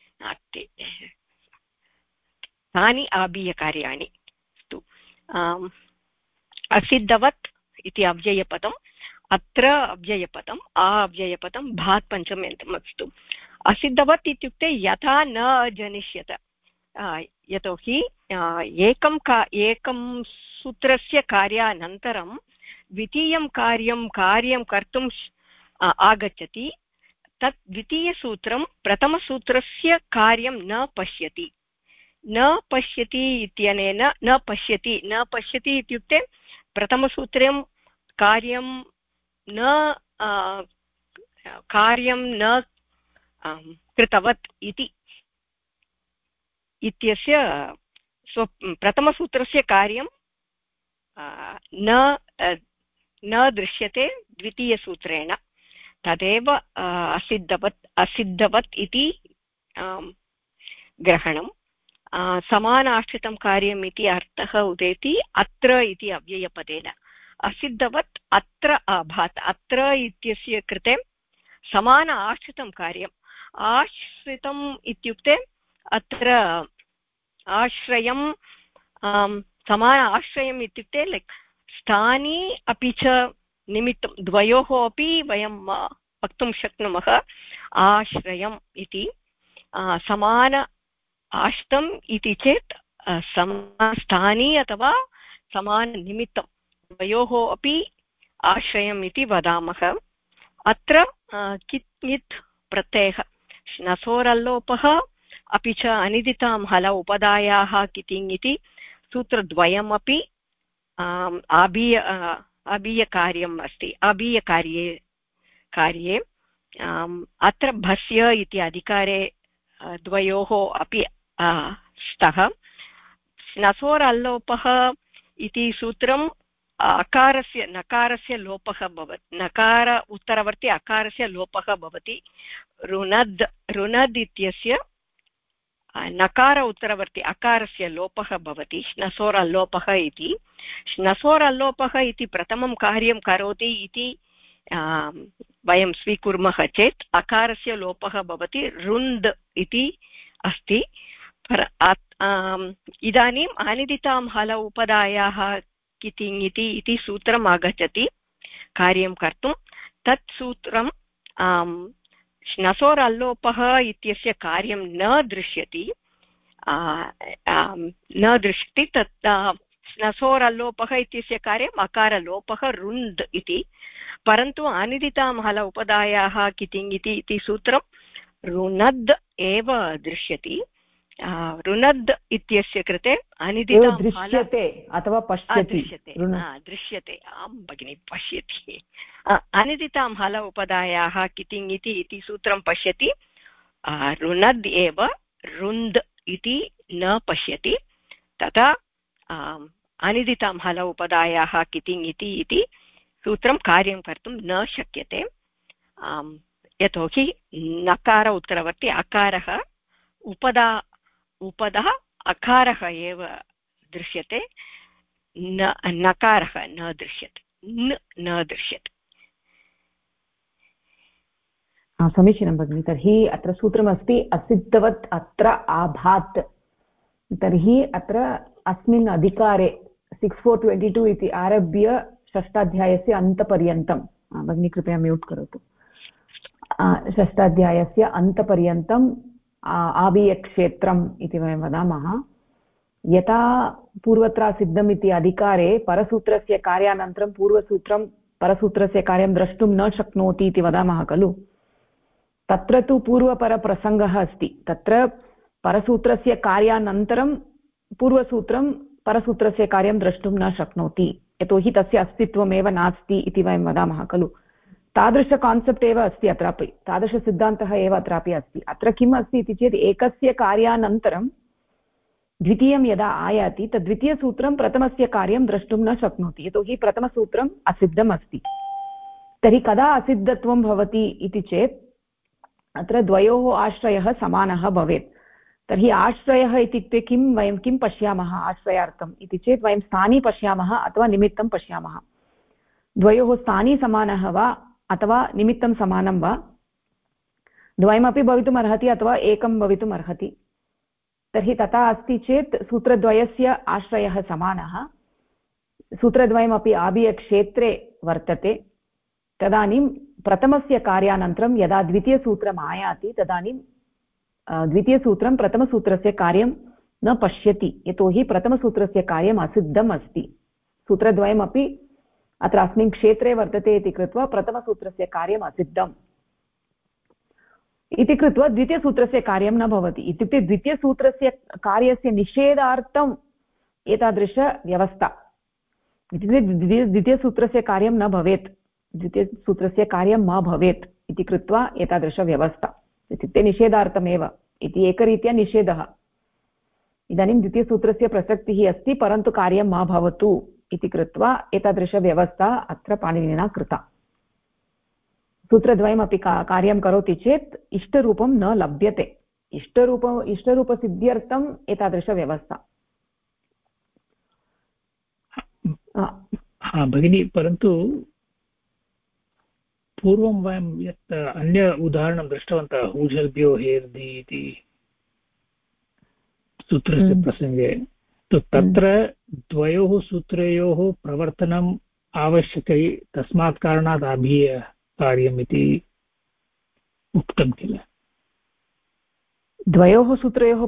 तानि आभीयकार्याणि। असिद्धवत् इति अव्ययपदम्, अत्र अव्ययपदम्, अव्ययपदं भात् पञ्चम्यन्तम् अस्तु। असिद्धवत् इत्युक्ते यथा न अजनिष्यत, यतोहि एकं सूत्रस्य कार्यानन्तरं द्वितीयं कार्यं कर्तुम् आगच्छति, तत् द्वितीयसूत्रं प्रथमसूत्रस्य कार्यं न पश्यति इत्यनेन न पश्यति इत्युक्ते प्रथमसूत्रं कार्यं न कृतवत् इत्यस्य प्रथमसूत्रस्य कार्यं न दृश्यते द्वितीयसूत्रेण। तदेव असिद्धवत् इति ग्रहणं। समानाश्रितं कार्यम् इति अर्थः उदेति अत्र इति अव्ययपदेन। असिद्धवत् अत्र अभात्, अत्र इत्यस्य कृते समान आश्रितं कार्यम्। आश्रितम् इत्युक्ते अत्र आश्रयं समान आश्रयम् इत्युक्ते लैक् स्थानी अपि च निमित्तं द्वयोः अपि वयं वक्तुं शक्नुमः आश्रयम् इति। समान आश्रितम् इति चेत् समानस्थानी अथवा समाननिमित्तं द्वयोः अपि आश्रयम् इति वदामः। अत्र कित् ङित् प्रत्ययः श्नसोरल्लोपः अपि च अनिदितां हल उपधायाः कितिङ् इति सूत्रद्वयमपि आबीयकार्यम् अस्ति। आबीयकार्ये अत्र भस्य इति अधिकारे द्वयोः अपि स्तः। श्नसोरल्लोपः इति सूत्रम् अकारस्य नकारस्य लोपः भवति, नकार उत्तरवर्ति अकारस्य लोपः भवति। रुनद् इत्यस्य नकार उत्तरवर्ति अकारस्य लोपः भवति, श्नसोरल्लोपः इति। श्नसोरल्लोपः इति प्रथमं कार्यं करोति इति वयं स्वीकुर्मः चेत् अकारस्य लोपः भवति, रुन्द् इति अस्ति। इदानीम् अनिदितां हल उपधायाः कितिङ् इति सूत्रम् आगच्छति कार्यं कर्तुं। तत् सूत्रं श्नसोरल्लोपः इत्यस्य कार्यं न दृश्यति, तत् श्नसोरल्लोपः इत्यस्य कार्यम् अकारलोपः रुन्द् इति। परन्तु अनिदितां हल उपधायाः कितिङ् इति सूत्रं रुनद् एव दृश्यति। रुनद् इत्यस्य कृते अनिदितां दृश्यते अथवा पश्यति, दृश्यते। आं भगिनि, पश्यति। अनिदितां हल उपधायाः कितिङ् इति सूत्रं पश्यति, रुनद् एव, रुन्द् इति न पश्यति। तथा अनिदितां हल उपधायाः कितिङ् इति सूत्रं कार्यं कर्तुं न शक्यते। यतोहि नकार उत्तरवर्ति अकारः उपधा अकारः एव दृश्यते, नकारः न दृश्यते, न दृश्यते। समीचीनं भगिनि। तर्हि अत्र सूत्रमस्ति असिद्धवत् अत्र आभात्। तर्हि अत्र अस्मिन् अधिकारे 6422 इति आरभ्य षष्ठाध्यायस्य अन्तपर्यन्तं, भगिनी कृपया म्यूट् करोतु, षष्ठाध्यायस्य अन्तपर्यन्तम् आबीयक्षेत्रम् इति वयं वदामः। यथा पूर्वत्र सिद्धम् इति अधिकारे परसूत्रस्य कार्यानन्तरं पूर्वसूत्रं परसूत्रस्य कार्यं द्रष्टुं न शक्नोति इति वदामः खलु। तत्र तु पूर्वपरप्रसङ्गः अस्ति। तत्र परसूत्रस्य कार्यानन्तरं पूर्वसूत्रं परसूत्रस्य कार्यं द्रष्टुं न शक्नोति, यतोहि तस्य अस्तित्वमेव नास्ति इति वयं वदामः खलु। तादृश कान्सेप्ट् एव अस्ति अत्रापि, तादृशसिद्धान्तः एव अत्रापि अस्ति। अत्र किम् अस्ति इति चेत् एकस्य कार्यानन्तरं द्वितीयं यदा आयाति तद् द्वितीयसूत्रं प्रथमस्य कार्यं द्रष्टुं न शक्नोति, यतोहि प्रथमसूत्रम् असिद्धम् अस्ति। तर्हि कदा असिद्धत्वं भवति इति चेत् अत्र द्वयोः आश्रयः समानः भवेत्। तर्हि आश्रयः इत्युक्ते किं, वयं किं पश्यामः आश्रयार्थम् इति चेत् वयं स्थानी पश्यामः अथवा निमित्तं पश्यामः। द्वयोः स्थानी समानः वा अथवा निमित्तं समानं वा, द्वयमपि भवितुम् अर्हति अथवा एकं भवितुम् अर्हति। तर्हि तथा अस्ति चेत् सूत्रद्वयस्य आश्रयः समानः, सूत्रद्वयमपि आबीयक्षेत्रे वर्तते। तदानीं प्रथमस्य कार्यानन्तरं यदा द्वितीयसूत्रम् आयाति तदानीं द्वितीयसूत्रं प्रथमसूत्रस्य कार्यं न पश्यति, यतोहि प्रथमसूत्रस्य कार्यम् असिद्धम् अस्ति। सूत्रद्वयमपि अत्र अस्मिन् क्षेत्रे वर्तते इति कृत्वा प्रथमसूत्रस्य कार्यम् असिद्धम् इति कृत्वा द्वितीयसूत्रस्य कार्यं न भवति। इत्युक्ते द्वितीयसूत्रस्य कार्यस्य निषेधार्थम् एतादृशव्यवस्था। इत्युक्ते द्वितीयसूत्रस्य कार्यं न भवेत्, द्वितीयसूत्रस्य कार्यं मा भवेत् इति कृत्वा एतादृशव्यवस्था, इत्युक्ते निषेधार्थमेव इति एकरीत्या निषेधः। इदानीं द्वितीयसूत्रस्य प्रसक्तिः अस्ति परन्तु कार्यं मा भवतु इति कृत्वा एतादृशव्यवस्था अत्र पाणिनिना कृता। सूत्रद्वयमपि कार्यं करोति चेत् इष्टरूपं न लभ्यते। इष्टरूपसिद्ध्यर्थम् एतादृशव्यवस्था। भगिनी, परन्तु पूर्वं वयं यत् अन्य उदाहरणं दृष्टवन्तः ऊझल्भ्यो हेर्दि इति सूत्रस्य प्रसङ्गे, तत्र द्वयोः सूत्रयोः प्रवर्तनम् आवश्यकै, तस्मात् कारणात् अभीयकार्यम् इति उक्तं किल। द्वयोः सूत्रयोः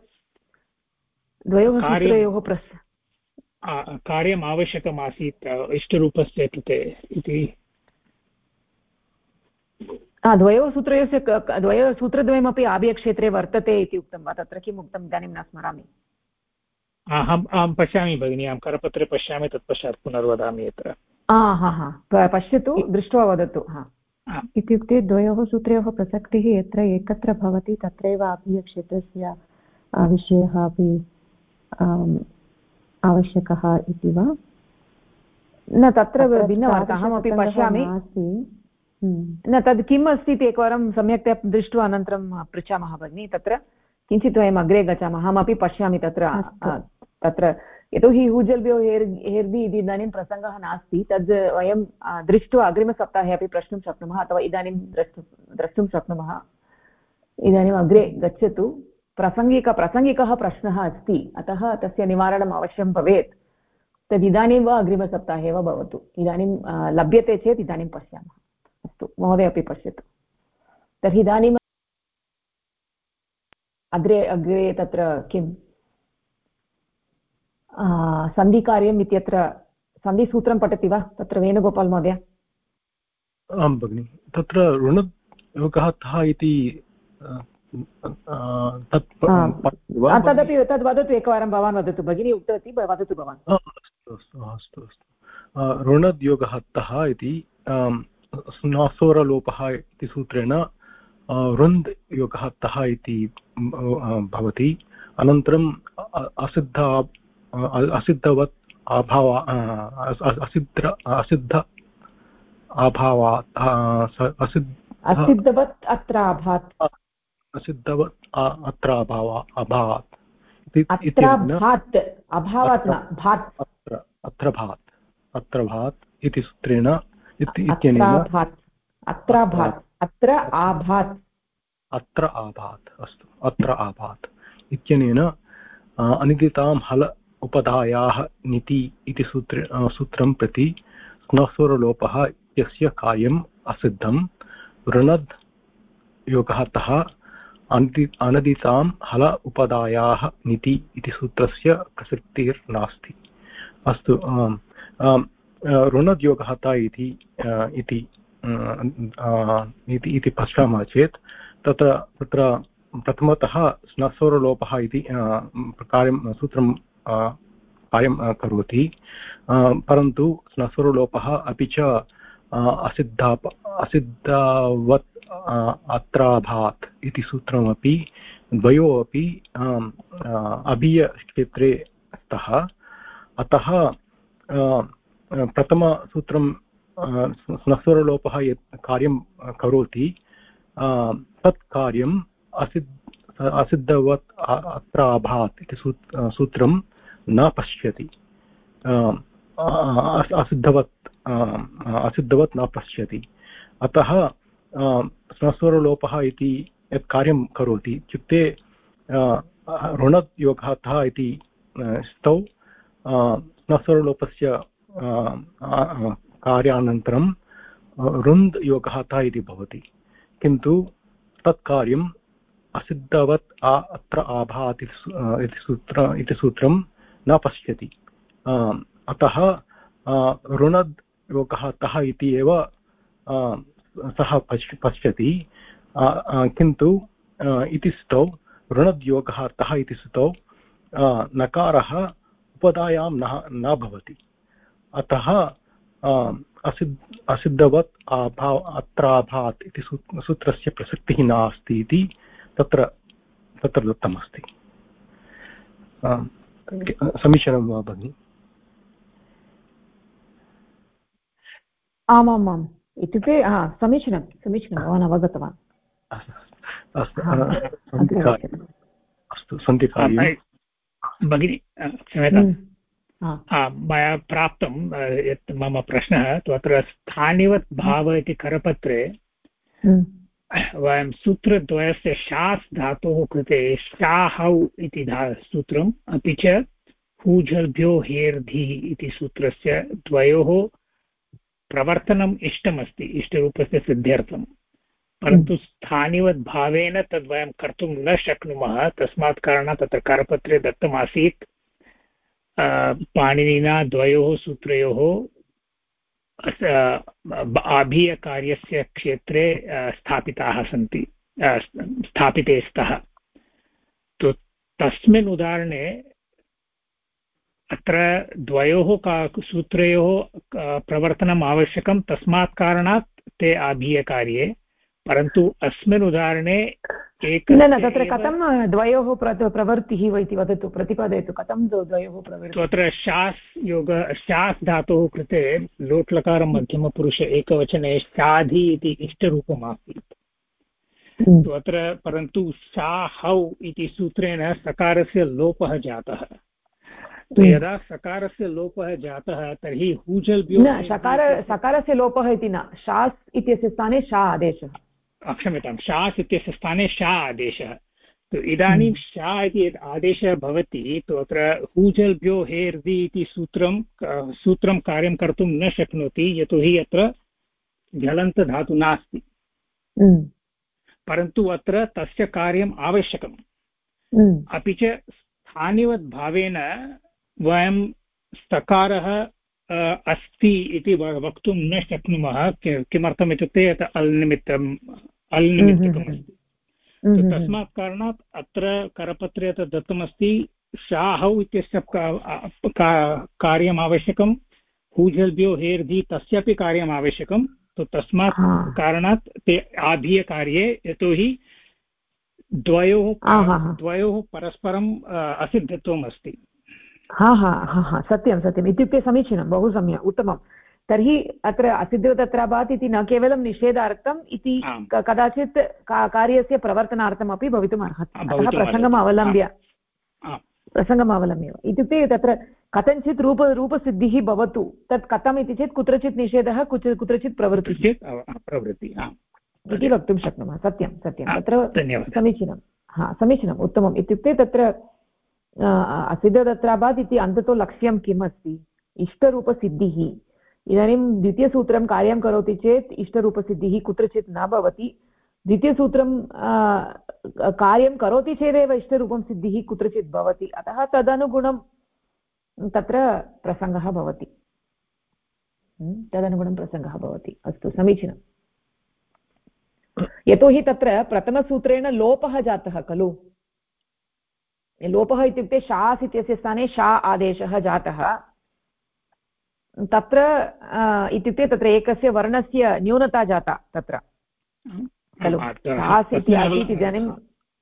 कार्यम् आवश्यकमासीत् इष्टरूपस्य कृते इति। द्वयोः सूत्रद्वयमपि आभ्यक्षेत्रे वर्तते इति उक्तं वा? तत्र किम् उक्तम् इदानीं न स्मरामि। अहं पश्यामि भगिनि, अहं करपत्रे पश्यामि, तत्पश्चात् पुनर्वदामि यत्र। पश्यतु, दृष्ट्वा वदतु। इत्युक्ते द्वयोः सूत्रयोः प्रसक्तिः यत्र एकत्र भवति तत्रैव अभीयक्षेत्रस्य विषयः अपि आवश्यकः इति वा? न, तत्र भिन्नवार्ता। अहमपि पश्यामि। न, तद् किम् अस्ति इति एकवारं सम्यक्तया दृष्ट्वा अनन्तरं पृच्छामः भगिनि। तत्र किञ्चित् वयम् अग्रे गच्छामः। अहमपि पश्यामि तत्र यतोहि ऊजल्भ्यो हेर्दि इति इदानीं प्रसङ्गः नास्ति। तद् वयं दृष्ट्वा अग्रिमसप्ताहे अपि प्रष्टुं शक्नुमः, अथवा इदानीं द्रष्टुं शक्नुमः। इदानीम् अग्रे गच्छतु। प्रासङ्गिकः प्रश्नः अस्ति, अतः तस्य निवारणम् अवश्यं भवेत्। तदिदानीं वा अग्रिमसप्ताहे वा भवतु। इदानीं लभ्यते चेत् इदानीं पश्यामः। अस्तु, महोदय अपि पश्यतु। तर्हि इदानीम् अग्रे तत्र किं सन्धिकार्यम् इत्यत्र सन्धिसूत्रं पठति वा तत्र वेणुगोपाल् महोदय? आं भगिनि, तत्र ऋणयोगः तः इति तद् वदतु एकवारं। भवान् वदतु, भगिनी उक्तवती, वदतु भवान्। अस्तु। ऋणद्योगः तः इति स्नासोरलोपः इति सूत्रेण रुन्द् योगः तः इति भवति। अनन्तरं असिद्धवत् असिद्ध अभावात् असिद्धवत् अत्र भात् इति सूत्रेण अत्र आभात् अस्तु, अत्र आभात् इत्यनेन अनिदितां हल उपधायाः नीति इति सूत्रं प्रति स्नस्वरलोपः इत्यस्य कार्यम् असिद्धं। ऋणद् योगः तः अनदितां हल उपधायाः नीति इति सूत्रस्य प्रसक्तिर्नास्ति। अस्तु, ऋणद्योगः तः इति पश्यामः चेत् तत्र प्रथमतः स्नस्वरलोपः इति सूत्रं कार्यं करोति, परन्तु स्नस्वरलोपः अपि च असिद्धवत् अत्राभात् इति सूत्रमपि द्वयोः अपि अभीयक्षेत्रे स्तः। अतः प्रथमसूत्रं स्नस्वरलोपः यत् कार्यं करोति तत् कार्यम् असिद्धवत् अत्राभात् इति सूत्रं न पश्यति। असिद्धवत् न पश्यति। अतः स्नस्वरलोपः इति यत् कार्यं करोति, इत्युक्ते ऋणयोगः तः इति स्थौ स्नस्वरलोपस्य कार्यानन्तरं रुन्द् योगः तः इति भवति, किन्तु तत् कार्यम् असिद्धवत् अत्र आभात् इति सूत्रं न पश्यति। अतः ऋणद् योगः तः इति एव सः पश्यति, किन्तु इति स्तौ ऋणद्योगः तः इति स्तौ नकारः उपधायां न भवति। अतः असिद्धवत् अत्राभात् इति सूत्रस्य प्रसक्तिः नास्ति इति तत्र दत्तमस्ति। समीचीनं वा भगिनि? आमाम्, इत्युक्ते समीचीनं समीचीनं भवान् अवगतवान्। अस्तु सन्धिकार्यं भगिनि क्षम्यतां मया प्राप्तं यत् मम प्रश्नः अत्र स्थानिवत् भाव इति करपत्रे वयं सूत्रद्वयस्य शास् धातोः कृते शाहौ इति सूत्रम् अपि च हूझल्भ्यो हेर्धि इति सूत्रस्य द्वयोः प्रवर्तनम् इष्टमस्ति इष्टरूपस्य सिद्ध्यर्थं, परन्तु स्थानिवत् भावेन तद्वयं कर्तुं न शक्नुमः। तस्मात् कारणात् तत्र करपत्रे दत्तमासीत् पाणिनिना द्वयोः सूत्रयोः आभीयकार्यस्य क्षेत्रे स्थापिताः सन्ति, स्थापिते स्तः। तस्मिन् उदाहरणे अत्र द्वयोः सूत्रयोः प्रवर्तनम् आवश्यकं, तस्मात् कारणात् ते आभीयकार्ये, परन्तु अस्मिन् उदाहरणे न तत्र कथं द्वयोः प्रवृत्तिः इति वदतु, प्रतिपादयतु, कथं द्वयोः प्रवृत्तिः। अत्र शास् धातोः कृते लोट्लकारं मध्यमपुरुष एकवचने शाधि इति इष्टरूपम् आसीत्। अत्र परन्तु शाहौ इति सूत्रेण सकारस्य लोपः जातः। यदा सकारस्य लोपः जातः तर्हि हूजल्भ्यो न सकारस्य लोपः इति न, शास् इत्यस्य स्थाने शा आदेशः, क्षम्यतां शास् इत्यस्य स्थाने शा आदेशः। इदानीं शा इति यत् आदेशः भवति अत्र हूजल्भ्यो हेर्दि इति सूत्रं कार्यं कर्तुं न शक्नोति, यतोहि अत्र झलन्तधातु नास्ति, परन्तु अत्र तस्य कार्यम् आवश्यकम्। अपि च स्थानिवत् भावेन वयं स्तकारः अस्ति इति वक्तुं न शक्नुमः। किमर्थम् इत्युक्ते यत् अल्निमित्तकमस्ति। तस्मात् कारणात् अत्र करपत्रे तत् दत्तमस्ति शाहौ इत्यस्य कार्यम् आवश्यकं, हूझल्भ्यो हेर्धि तस्यापि कार्यम् आवश्यकं। तस्मात् कारणात् ते आभीयकार्ये, यतोहि द्वयोः परस्परम् असिद्धत्वम् अस्ति। सत्यं सत्यम् इत्युक्ते समीचीनं, बहु सम्यक्, उत्तमं। तर्हि अत्र असिद्धवदत्राभात् इति न केवलं निषेधार्थम् इति कदाचित् कार्यस्य प्रवर्तनार्थमपि भवितुम् अर्हति। अतः प्रसङ्गम् अवलम्ब्य इत्युक्ते तत्र कथञ्चित् रूपसिद्धिः भवतु, तत् कथम् इति चेत् कुत्रचित् निषेधः कुत्रचित् प्रवृत्तिः इति वक्तुं शक्नुमः। सत्यं सत्यं, तत्र समीचीनं, समीचीनम्, उत्तमम्। इत्युक्ते तत्र असिद्धवदत्राभात् इति अन्ततो लक्ष्यं किम् अस्ति? इष्टरूपसिद्धिः। इदानीं द्वितीयसूत्रं कार्यं करोति चेत् इष्टरूपसिद्धिः कुत्रचित् न भवति, द्वितीयसूत्रं कार्यं करोति चेदेव इष्टरूपं सिद्धिः कुत्रचित् भवति। अतः तदनुगुणं तत्र प्रसङ्गः भवति, अस्तु, समीचीनं। यतोहि तत्र प्रथमसूत्रेण लोपः जातः खलु। लोपः इत्युक्ते शास् इत्यस्य स्थाने शा आदेशः जातः। तत्र इत्युक्ते तत्र एकस्य वर्णस्य न्यूनता जाता तत्र खलु। शास् इति आसीत्, इदानीं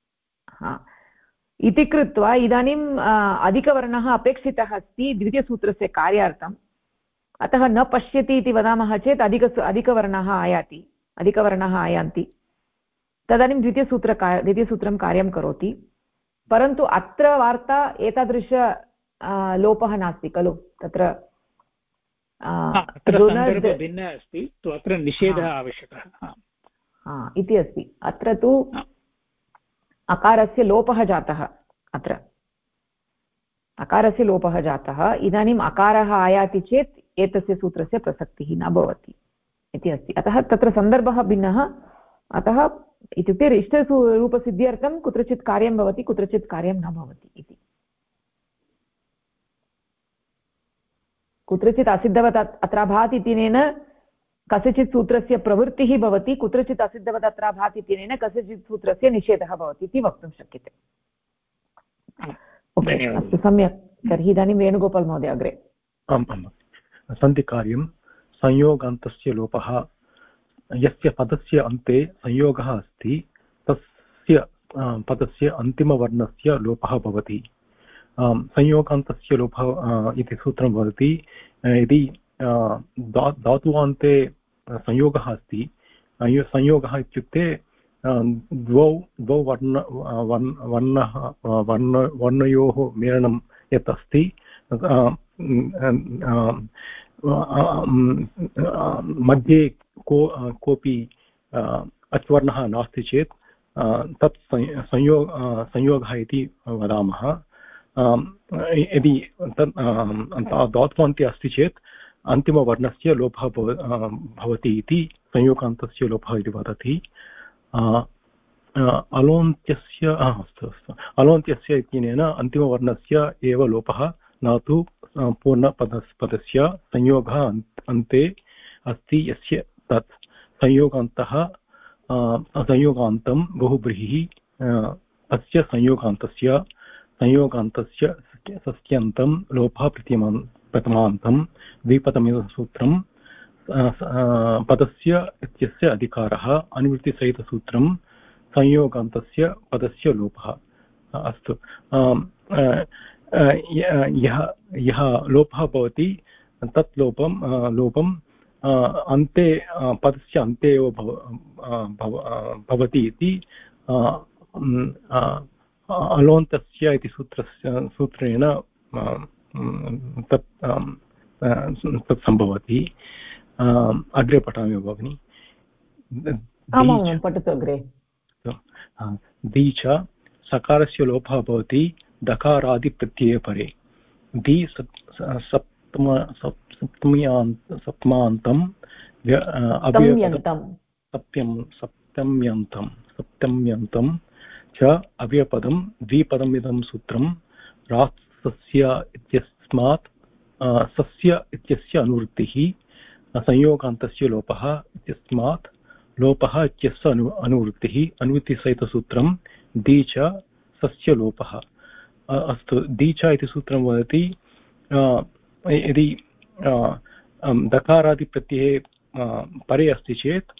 इति कृत्वा इदानीम् अधिकवर्णः अपेक्षितः अस्ति द्वितीयसूत्रस्य कार्यार्थम्। अतः न पश्यति इति वदामः चेत् अधिकवर्णः आयान्ति, तदानीं द्वितीयसूत्रं कार्यं करोति। परन्तु अत्र वार्ता एतादृश लोपः नास्ति खलु, तत्र भिन्नः अस्ति, अत्र निषेधः आवश्यकः इति अस्ति। अत्र तु अकारस्य लोपः जातः, अत्र अकारस्य लोपः जातः। इदानीम् अकारः आयाति चेत् एतस्य सूत्रस्य प्रसक्तिः न भवति इति अस्ति। अतः तत्र सन्दर्भः भिन्नः। अतः इत्युक्ते इष्टरूपसिद्ध्यर्थं कुत्रचित् कार्यं भवति, कुत्रचित् कार्यं न भवति इति। कुत्रचित् असिद्धवत् अत्राभात् इत्यनेन कस्यचित् सूत्रस्य प्रवृत्तिः भवति, कुत्रचित् असिद्धवत् अत्राभात् इत्यनेन कस्यचित् सूत्रस्य निषेधः भवति इति वक्तुं शक्यते। अस्तु, सम्यक्। तर्हि इदानीं वेणुगोपाल् महोदय अग्रे। सन्धिकार्यं संयोगान्तस्य लोपः। यस्य पदस्य अन्ते संयोगः अस्ति तस्य पदस्य अन्तिमवर्णस्य लोपः भवति। संयोगान्तस्य लोपः इति सूत्रं भवति, यदि धातुवान्ते संयोगः अस्ति संयोगः इत्युक्ते द्वौ वर्णयोः मेलनं यत् अस्ति मध्ये कोऽपि अच्वर्णः नास्ति चेत् तत् संयोगः इति वदामः यदि तत् दात्वान्ते अस्ति चेत् अन्तिमवर्णस्य लोपः भवति इति संयोगान्तस्य लोपः इति वदति अलोन्त्यस्य अलोन्त्यस्य इत्यनेन अन्तिमवर्णस्य एव लोपः न तु पूर्णपदस्य संयोगः अन्ते अस्ति यस्य तत् संयोगान्तं बहुव्रीहिः अस्य संयोगान्तस्य षष्ट्यन्तं लोपः प्रथमान्तं द्विपदमिदं सूत्रं पदस्य इत्यस्य अधिकारः अनुवृत्तिसहितसूत्रं संयोगान्तस्य पदस्य लोपः अस्तु यः लोपः भवति तत् लोपं अन्ते पदस्य अन्ते एव भवति इति अलोन्तस्य इति सूत्रेण तत् सम्भवति अग्रे पठामि भगिनि पठतु अग्रे दी च सकारस्य लोपः भवति दकारादिप्रत्यये परे दी सप्तम्यन्तं सप्तम्यन्तं च अव्यपदं द्विपदमिदं सूत्रं रात्सस्य इत्यस्मात् सस्य इत्यस्य अनुवृत्तिः संयोगान्तस्य लोपः इत्यस्मात् लोपः इत्यस्य अनुवृत्तिः अनुवृत्तिसहितसूत्रं दी च सस्य लोपः अस्तु दी च इति सूत्रं वदति यदि दकारादिप्रत्यये परे अस्ति चेत्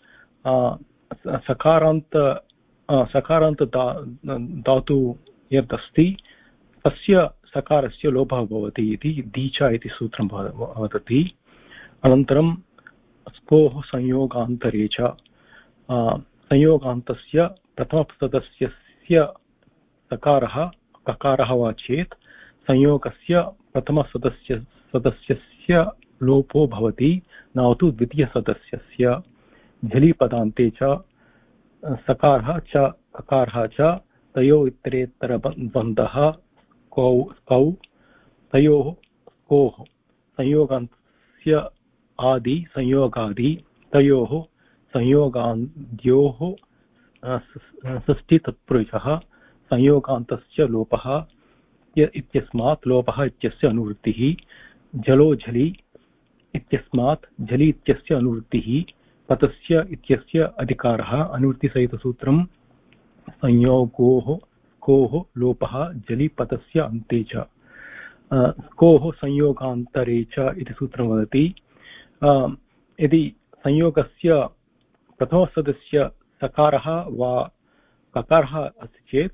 सकारान्त धातु यद् अस्ति तस्य सकारस्य लोपः भवति इति दीचा इति सूत्रं वदति अनन्तरं स्कोः संयोगान्तरे च संयोगान्तस्य प्रथमसदस्यस्य सकारः ककारः वा चेत् संयोगस्य प्रथमसदस्यस्य लोपो भवति न तु द्वितीयसदस्यस्य झलिपदान्ते च सकारः च ककारः च तयोः इतरेतरबन्धः कौ तयोः कोः संयोगान्तस्य आदि संयोगादि तयोः संयोगाद्योः षष्ठीतत्पुरुषः संयोगान्तस्य लोपः इत्यस्मात् लोपः इत्यस्य अनुवृत्तिः झलो झलि इत्यस्मात् झलि इत्यस्य अनुवृत्तिः पतस्य इत्यस्य अधिकारः अनुवृत्तिसहितसूत्रं संयोगोः कोः लोपः झलिपतस्य अन्ते च कोः संयोगान्तरे च इति सूत्रं वदति यदि संयोगस्य प्रथमसदस्य सकारः वा ककारः अस्ति चेत्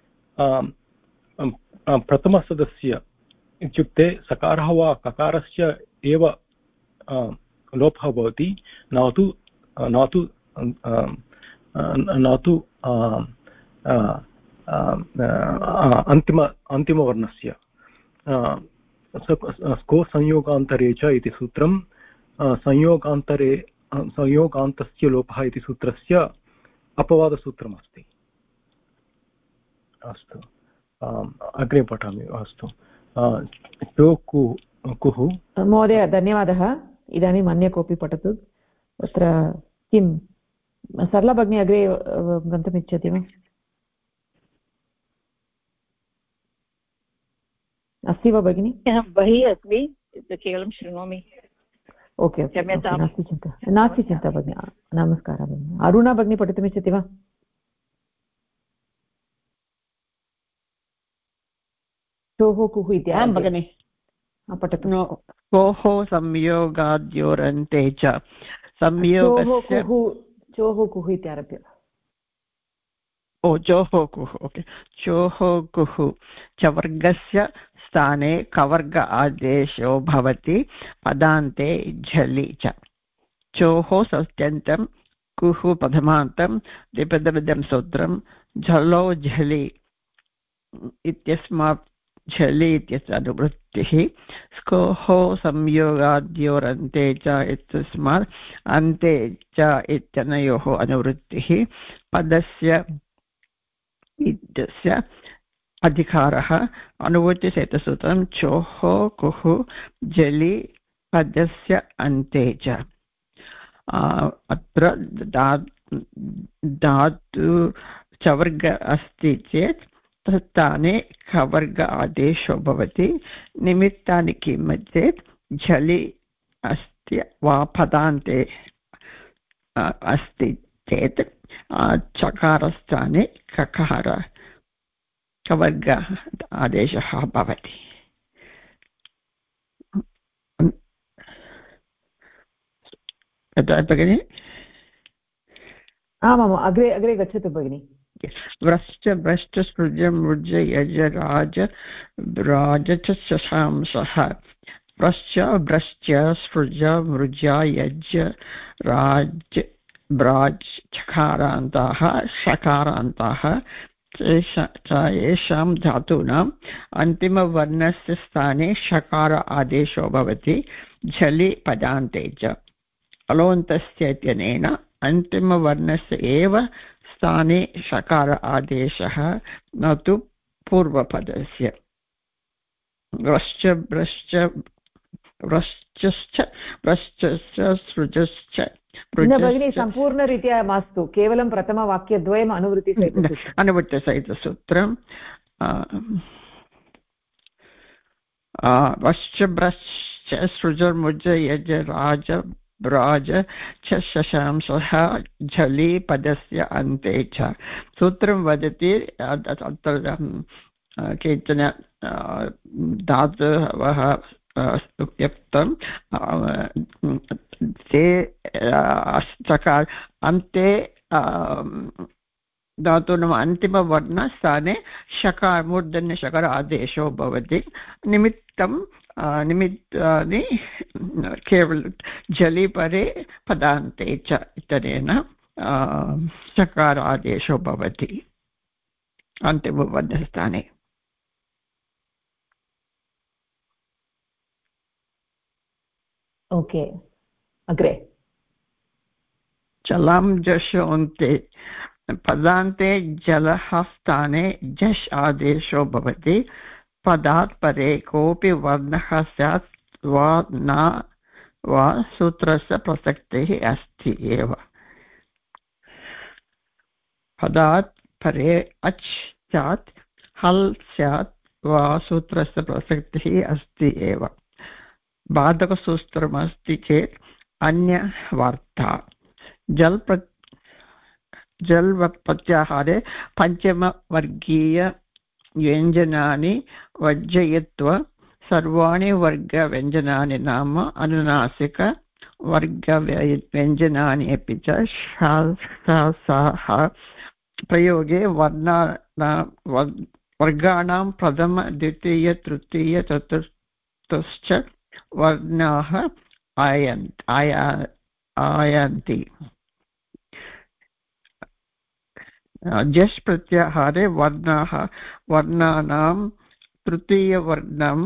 प्रथमसदस्य इत्युक्ते सकारः वा ककारस्य एव लोपः भवति न तु अन्तिमवर्णस्य को संयोगान्तरे च इति सूत्रं संयोगान्तस्य लोपः इति सूत्रस्य अपवादसूत्रमस्ति अस्तु अग्रे पठामि अस्तु कुः महोदय धन्यवादः इदानीम् अन्य कोऽपि पठतु तत्र किं सरला भगिनी अग्रे गन्तुमिच्छति वा अस्ति वा भगिनि बहिः अस्मि केवलं शृणोमि ओके नास्ति चिन्ता भगिनि नमस्कारः भगिनि अरुणा भगिनी पठितुमिच्छति वा चोः कुः इति भगिनि पठतु कोः संयोगाद्योरन्ते च संयोगस्य चोः कुः इत्यारभ्य चोः कुः ओके चोः कुः च वर्गस्य स्थाने कवर्ग आदेशो भवति पदान्ते झलि च चोः सत्यन्तं कुः प्रथमान्तं द्विपदमिदं सूत्रं झलो झलि इत्यस्मात् झलि इत्यस्य अनुवृत्तिः स्कोः संयोगाद्योरन्ते च इत्यस्मात् अन्ते च इत्यनयोः अनुवृत्तिः पदस्य इत्यस्य अधिकारः अनुवृत्तिसेतसूत्रं चोः कुः झलि पदस्य अन्ते च अत्र धातु चवर्ग अस्ति चेत् तत्स्थाने खवर्ग आदेशो भवति निमित्तानि किं चेत् झलि अस्ति वा पदान्ते अस्ति चेत् चकारस्थाने ककार खवर्ग आदेशः भवति भगिनि आमाम् अग्रे अग्रे गच्छतु भगिनि व्रश्च भ्रश्च स्पृज मृज यज राज राज च शशांसः व्रश्च भ्रश्च स्पृज मृज यज राज ब्राज चकारान्ताः शकारान्ताः येषां धातूनाम् अन्तिमवर्णस्य स्थाने शकार आदेशो भवति झलि पदान्ते च अलोन्तस्य इत्यनेन अन्तिमवर्णस्य एव स्थाने शकार आदेशः न तु पूर्वपदस्य व्रश्च भ्रश्च व्रश्चश्च भ्रश्चश्च सृजश्च भगिनी सम्पूर्णरीत्या मास्तु केवलं प्रथमवाक्यद्वयम् अनुवृत्तिसहितसूत्रं व्रश्च भ्रश्च सृजर्मुज यज राज ब्राज च शशांसः झलि पदस्य अन्ते च सूत्रं वदति अत्र केचन धातवः उक्तं ते चकार अन्ते धातूनाम् अन्तिमवर्णस्थाने शकार मूर्धन्यशकार आदेशो भवति निमित्तानि केवल झलि परे पदान्ते च इत्यनेन शकार आदेशो भवति अन्तिमवर्णस्थाने ओके अग्रे जलां जशोन्ते पदान्ते जलः स्थाने जश् आदेशो भवति पदात् परे कोऽपि वर्णः स्यात् वा न वा सूत्रस्य प्रसक्तिः अस्ति एव पदात् परे अच् स्यात् हल् स्यात् वा सूत्रस्य प्रसक्तिः अस्ति एव बाधकसूत्रमस्ति चेत् अन्यवार्ता जल् प्रत्याहारे पञ्चमवर्गीय व्यञ्जनानि वर्जयित्वा सर्वाणि वर्गव्यञ्जनानि नाम अनुनासिक वर्गव्यञ्जनानि अपि च प्रयोगे वर्गाणां प्रथम द्वितीय तृतीय चतुर्थश्च वर्णाः आयान्ति जश् प्रत्याहारे वर्णानां तृतीयवर्णं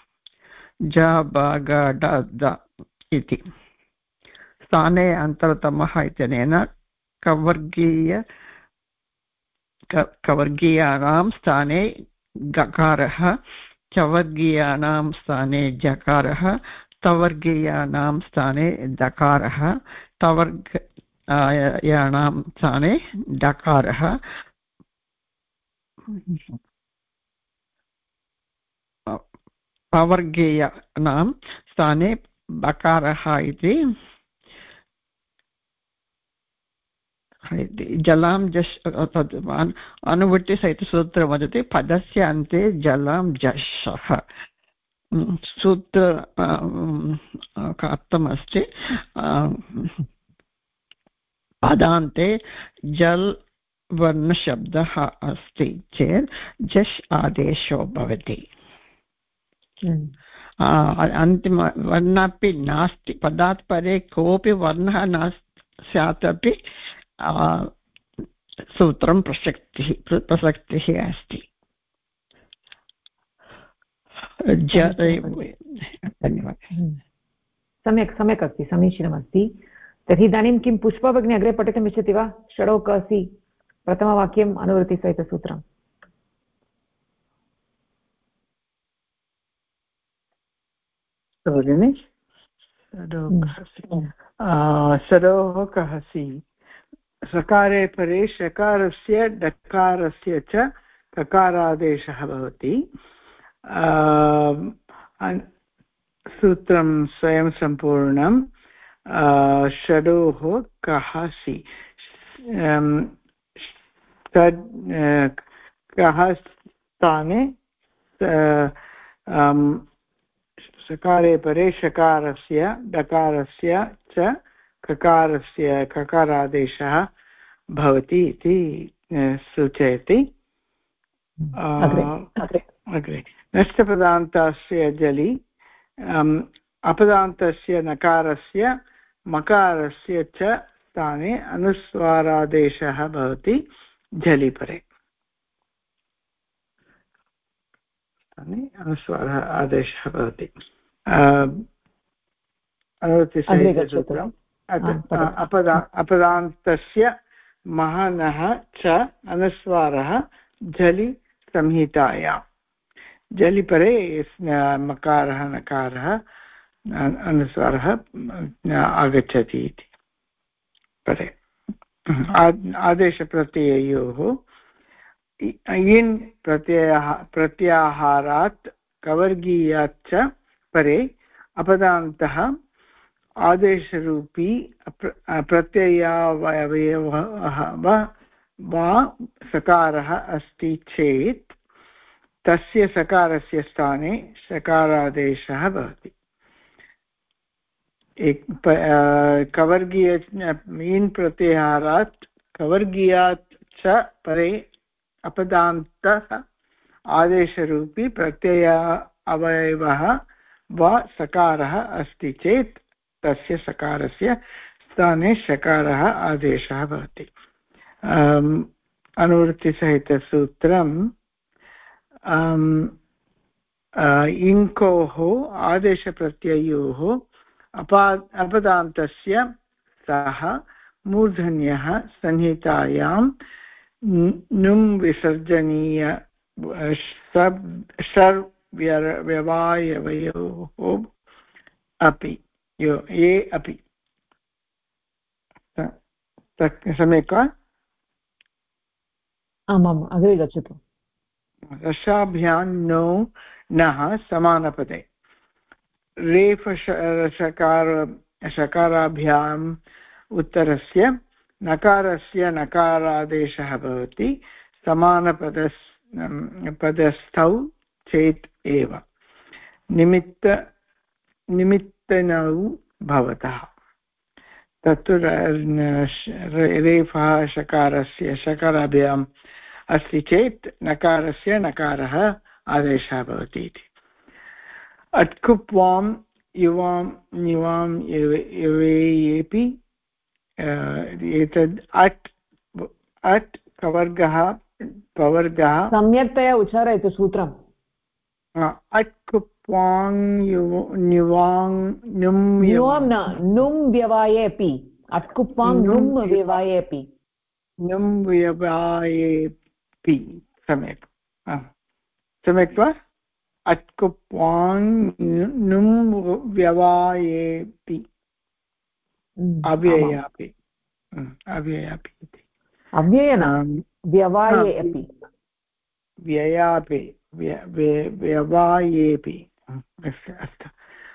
ज इति स्थाने अन्तरतमः इत्यनेन कवर्गीयानां स्थाने गकारः चवर्गीयानां स्थाने जकारः तवर्गीयानां स्थाने दकारः तवर्गीयानां स्थाने डकारः पवर्गीयानां स्थाने बकारः इति जलां जश् अनुवृत्तिसहितसूत्रं वदति पदस्य अन्ते जलां जशः सूत्र अर्थमस्ति पदान्ते जल् वर्णशब्दः अस्ति चेत् जश् आदेशो भवति अन्तिमवर्णः नास्ति पदात् परे कोऽपि वर्णः न स्यात् अपि सूत्रं प्रसक्तिः अस्ति। धन्यवादः। सम्यक् अस्ति, समीचीनमस्ति। तर्हि इदानीं किं पुष्पा भगिनी अग्रे पठितुम् इच्छति वा? षडौ कसि प्रथमवाक्यम् अनुवृत्तिसहितसूत्रम्। भगिनि षडोः कहसि सकारे परे षकारस्य डकारस्य च ककारादेशः भवति। सूत्रं स्वयं सम्पूर्णं। षडोः कहसि कः स्थाने सकारे परे षकारस्य डकारस्य च ककारस्य ककारादेशः भवति इति सूचयति। अग्रे नष्टपदान्तस्य जलि अपदान्तस्य नकारस्य मकारस्य च स्थाने अनुस्वारादेशः भवति झलि परे। अनुस्वारः आदेशः भवति। अनुवृत्तिसहितसूत्रम्। अपदान्तस्य महनः च अनुस्वारः झलि संहितायां। झलि परे मकारः नकारः अनुस्वारः आगच्छति इति परे। आदेशप्रत्ययोः इन् प्रत्याहारात् कवर्गीयात् च परे अपदान्तः आदेशरूपी प्रत्ययावयवः वा सकारः अस्ति चेत् तस्य सकारस्य स्थाने सकारादेशः भवति। कवर्गीय इन् प्रत्याहारात् कवर्गीयात् च परे अपदान्तः आदेशरूपी प्रत्यय अवयवः वा सकारः अस्ति चेत् तस्य सकारस्य स्थाने शकारः आदेशः भवति। अनुवृत्तिसहितसूत्रम्। इङ्कोः आदेशप्रत्ययोः अपदान्तस्य सह मूर्धन्यः संहितायां नुं विसर्जनीय व्यवायवयोः अपि ये अपि। सम्यक् वा? आमाम्, अग्रे गच्छतु। रसाभ्यां नो नः समानपदे रेफ शकाराभ्याम् उत्तरस्य नकारस्य नकारादेशः भवति समानपदस्थौ चेत् एव निमित्तनौ भवतः। तत्तु रेफः शकारस्य शकाराभ्याम् अस्ति चेत् नकारस्य नकारः आदेशः भवति इति। अट्कुप्वां युवां निवां यवेयेपि एतद् अट् कवर्गः पवर्गः। सम्यक्तया उच्चारयतु सूत्रम्। अट्कुप्वां निवां नुं व्यवायेपि। अट्कुप्वां नुं व्यवायेपि। नुं व्यवायेपि। सम्यक् सम्यक् वा? अट्कुप्वां नुं व्यवायेपि। अव्ययापि अव्ययापि इति। अव्ययेन व्यवाये अपि। व्ययापि व्यवायेपि। अस्तु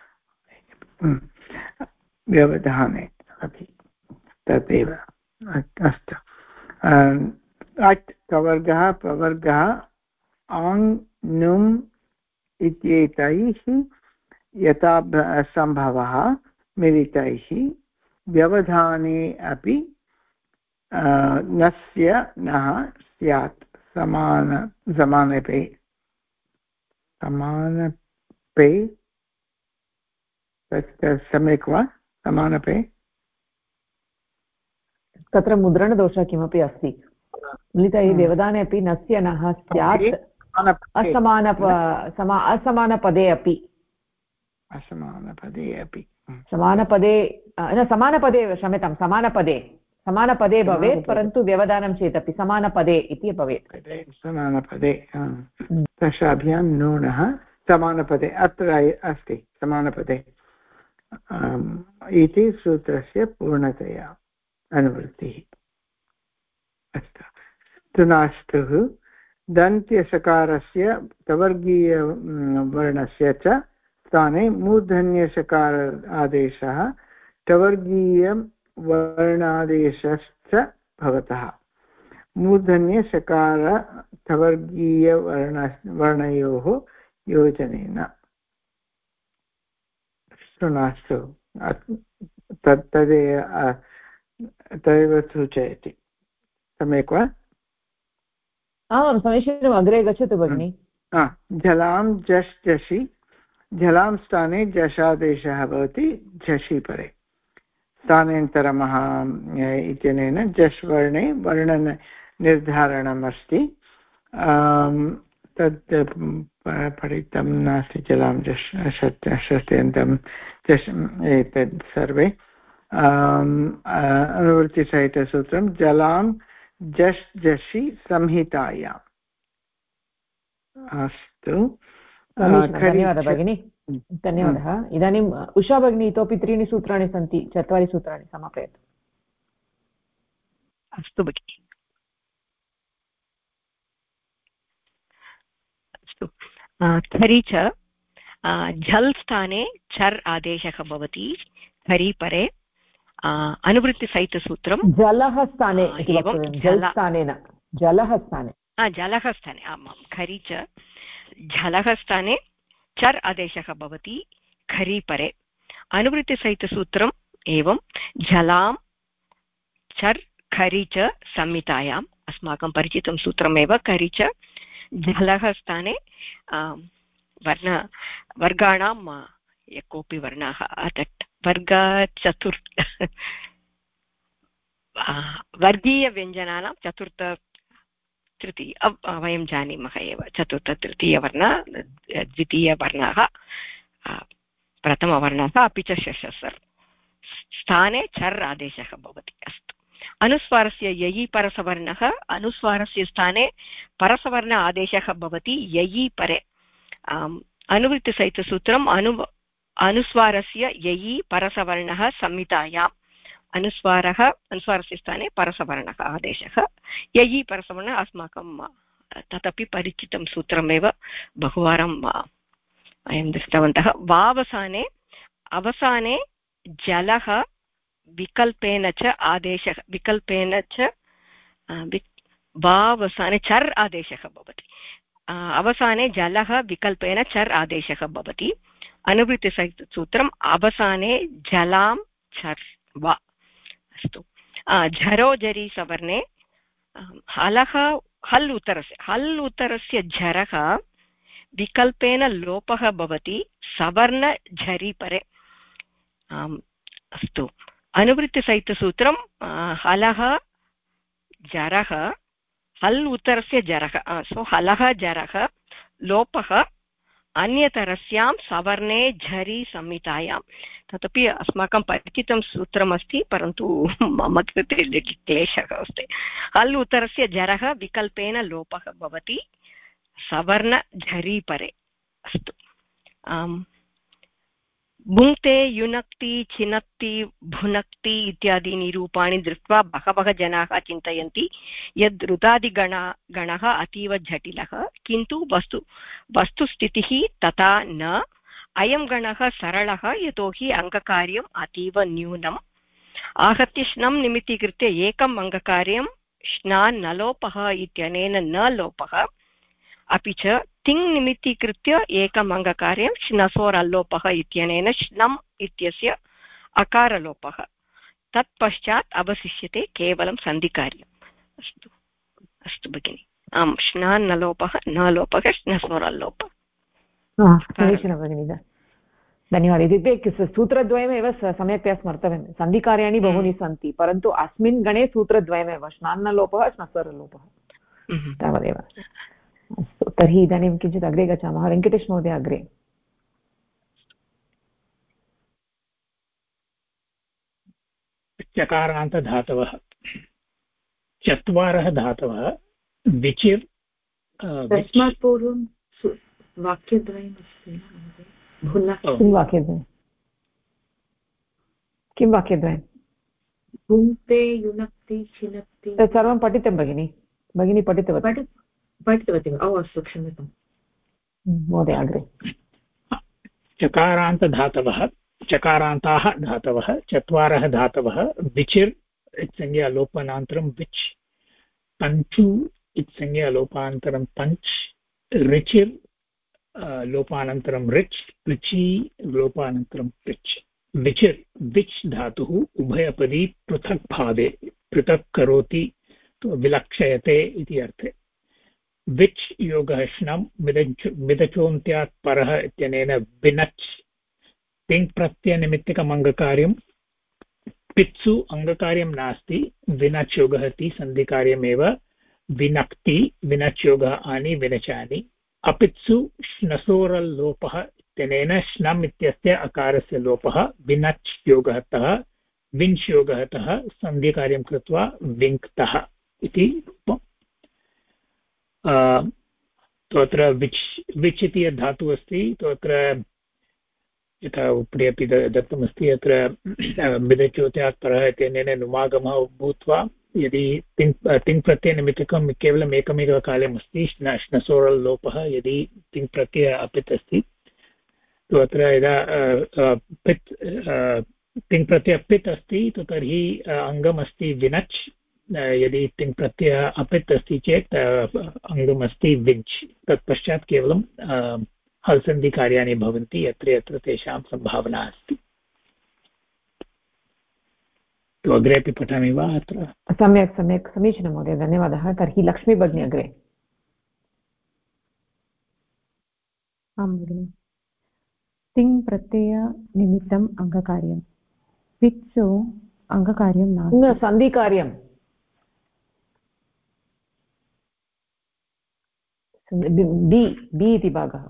व्यवधाने अपि तदेव। अस्तु। अट् कवर्गः प्रवर्गः आङ् नुम् इत्येतैः यथा सम्भवः मिलितैः व्यवधाने अपि नस्य नः स्यात् समानपे तत् सम्यक् वा? समानपे तत्र मुद्रणदोषः किमपि अस्ति। मिलित व्यवधाने अपि नस्य नः स्यात् असमानपदे अपि समानपदे न समानपदे एव क्षम्यतां समानपदे भवेत् परन्तु व्यवधानं चेदपि समानपदे इति भवेत्। समानपदे दशाभ्यां नूनः समानपदे अत्र अस्ति समानपदे इति सूत्रस्य पूर्णतया अनुवृत्तिः। अस्तु तुनाष्टुः दन्त्यषकारस्य टवर्गीयवर्णस्य च स्थाने मूर्धन्यषकार आदेशः टवर्गीयवर्णादेशश्च भवतः। मूर्धन्यषकार टवर्गीयवर्णयोः योजनेन। शृणास्तु तदेव सूचयति। सम्यक् वा? आम् समीचीनम्। अग्रे गच्छतु भगिनि। झलां झष् झषि झलां स्थाने झषादेशः भवति झषि परे। स्थानेन्तरमः इत्यनेन झष् वर्णे वर्णनिर्धारणम् अस्ति। तत् पठितं नास्ति। झलां झष् षष्ट्यन्तं झष् एतत् सर्वे अनुवृत्तिसहितसूत्रं जलां झष् झषि संहितायाम्। अस्तु धन्यवादः भगिनि। धन्यवादः। इदानीम् उषा भगिनी इतोपि 3 सूत्राणि सन्ति 4 सूत्राणि समापयतु। अस्तु भगिनि। अस्तु खरि च झल् स्थाने चर् आदेशः भवति। खरि परे अनुवृत्तिसहितसूत्रं जलः स्थाने आमां खरि च झलः स्थाने चर् आदेशः भवति। खरि परे अनुवृत्तिसहितसूत्रम् एवं झलां चर् खरि च संहितायाम् अस्माकं परिचितं सूत्रमेव। खरि च झलः स्थाने वर्गाणां यः कोऽपि वर्णः तत् वर्गीयव्यञ्जनानां चतुर्थ तृतीय वयं जानीमः एव। चतुर्थ तृतीयवर्ण द्वितीयवर्णः प्रथमवर्णः अपि च षष्ठः स्थाने चर् आदेशः भवति। अस्तु अनुस्वारस्य ययि परसवर्णः अनुस्वारस्य स्थाने परसवर्ण आदेशः भवति ययि परे। अनुवृत्तिसहितसूत्रम् अनुस्वारस्य ययि परसवर्णः संहितायाम् अनुस्वारस्य स्थाने परसवर्णः आदेशः ययि परसवर्णः अस्माकं तदपि परिचितं सूत्रमेव बहुवारं वयं दृष्टवन्तः। वावसाने अवसाने जलः विकल्पेन च आदेशः विकल्पेन च वावसाने चर् आदेशः भवति। अवसाने जलः विकल्पेन चर् आदेशः भवति। अनुवृत्तिसूत्रम् अवसाने जलां चर् वा। अस्तु झरो जरि सवर्णे हलः हल् उत्तरस्य झरः विकल्पेन लोपः भवति सवर्ण झरि परे। अस्तु अनुवृत्तिसहितसूत्रं हलः जरः हल् उत्तरस्य जरः सो हलः जरः लोपः अन्यतरस्यां सवर्णे झरि संहितायां। तदपि अस्माकं परिचितं सूत्रमस्ति परन्तु मम कृते क्लेशः अस्ति। हल् उत्तरस्य जरः विकल्पेन लोपः भवति सवर्ण झरि परे। अस्तु भुङ्क्ते युनक्ति छिनक्ति भुनक्ति इत्यादीनि रूपाणि दृष्ट्वा बहवः जनाः चिन्तयन्ति यद् रुदादिगणः अतीव जटिलः किन्तु वस्तुस्थितिः तथा न। अयं गणः सरलः यतोहि अङ्गकार्यम् अतीव न्यूनम्। आहत्य श्नं निमित्तीकृत्य एकम् अङ्गकार्यं श्नान् न लोपः इत्यनेन न लोपः अपि च तिङ् निमित्तीकृत्य एकम् अङ्गकार्यं श्नसोरल्लोपः इत्यनेन श्नम् इत्यस्य अकारलोपः। तत्पश्चात् अवशिष्यते केवलं सन्धिकार्यम्। अस्तु भगिनि। आम् श्नान् न लोपः न लोपः श्नसोरल्लोपः। समीचीनं भगिनि धन्यवादः। इत्युक्ते सूत्रद्वयमेव सम्यक्तया स्मर्तव्यं। सन्धिकार्याणि बहूनि सन्ति, परन्तु अस्मिन् गणे सूत्रद्वयमेव, श्नान्नलोपः श्नस्वरलोपः, तावदेव। अस्तु, तर्हि इदानीं किञ्चित् अग्रे गच्छामः। वेङ्कटेशमहोदय अग्रे। चकारान्तधातवः, चत्वारः धातवः, विचिर्। तस्मात् पूर्वं वाक्यद्वयमस्ति। किं वाक्यद्वयं? भुङ्क्ते, युनक्ति, छिनक्ति। तत् सर्वं पठितं भगिनी पठितवती वा? अस्तु, क्षम्यतां महोदय अग्रे। चकारान्तधातवः, चकारान्ताः धातवः, चत्वारः धातवः, विचिर् इत्संज्ञा लोपनान्तरं विच्, पञ्चु इत्संज्ञा लोपान्तरं पञ्च्, ऋचिर् लोपानन्तरं रिच्, ऋचि लोपानन्तरं पिच्। विचिर् विच् धातुः उभयपदी पृथक् भावे, पृथक् करोति, विलक्षयते इति अर्थे। विच् योगः श्नं मिदचोन्त्यात् परः इत्यनेन विनच्, तिङ् प्रत्ययनिमित्तकम् अङ्गकार्यं, पित्सु अङ्गकार्यं नास्ति, विनच् योगः ति सन्धिकार्यमेव, विनक्ति विनच् योगः आनि विनचानि। अपित्सु श्नसोरल्लोपः इत्यनेन श्नम् इत्यस्य अकारस्य लोपः, विनच् योगतः विञ्च् योगतः सन्धिकार्यं कृत्वा विङ्क्तः इति रूपम्। तत्र विच् इति यद् धातुः अस्ति तत्र यथा उपरि अपि दत्तमस्ति, अत्र मिदच्योत्यात् परः इत्यनेन नुमागमः भूत्वा, यदि तिङ् प्रत्ययनिमित्तकं केवलम् एकमेव कार्यमस्ति, श्नसोरल् लोपः, यदि तिङ् प्रत्यय अपित् अस्ति तो अत्र यदा पित् तिङ् प्रत्यय पित् अस्ति तो तर्हि अङ्गमस्ति विनच्, यदि तिङ् प्रत्यय अपित् अस्ति चेत् अङ्गमस्ति विञ्च्। तत्पश्चात् केवलं हल्सन्धिकार्याणि भवन्ति यत्र यत्र तेषां सम्भावना अस्ति। तो अग्रे अपि पठामि वा? अत्र सम्यक् सम्यक्, समीचीनं महोदय, धन्यवादः। तर्हि लक्ष्मी भगिनी अग्रे। आं भगिनि। तिङ् प्रत्ययनिमित्तम् अङ्गकार्यं, पित्सु अङ्गकार्यं नास्ति, सन्धिकार्यं, बि इति भागः,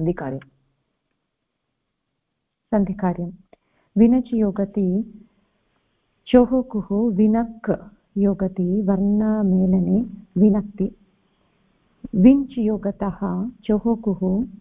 सन्धिकार्यं। विनच् योगति चोः कुः विनक् योगति वर्णमेलने विनक्ति। विञ्च् योगतः चोः कुः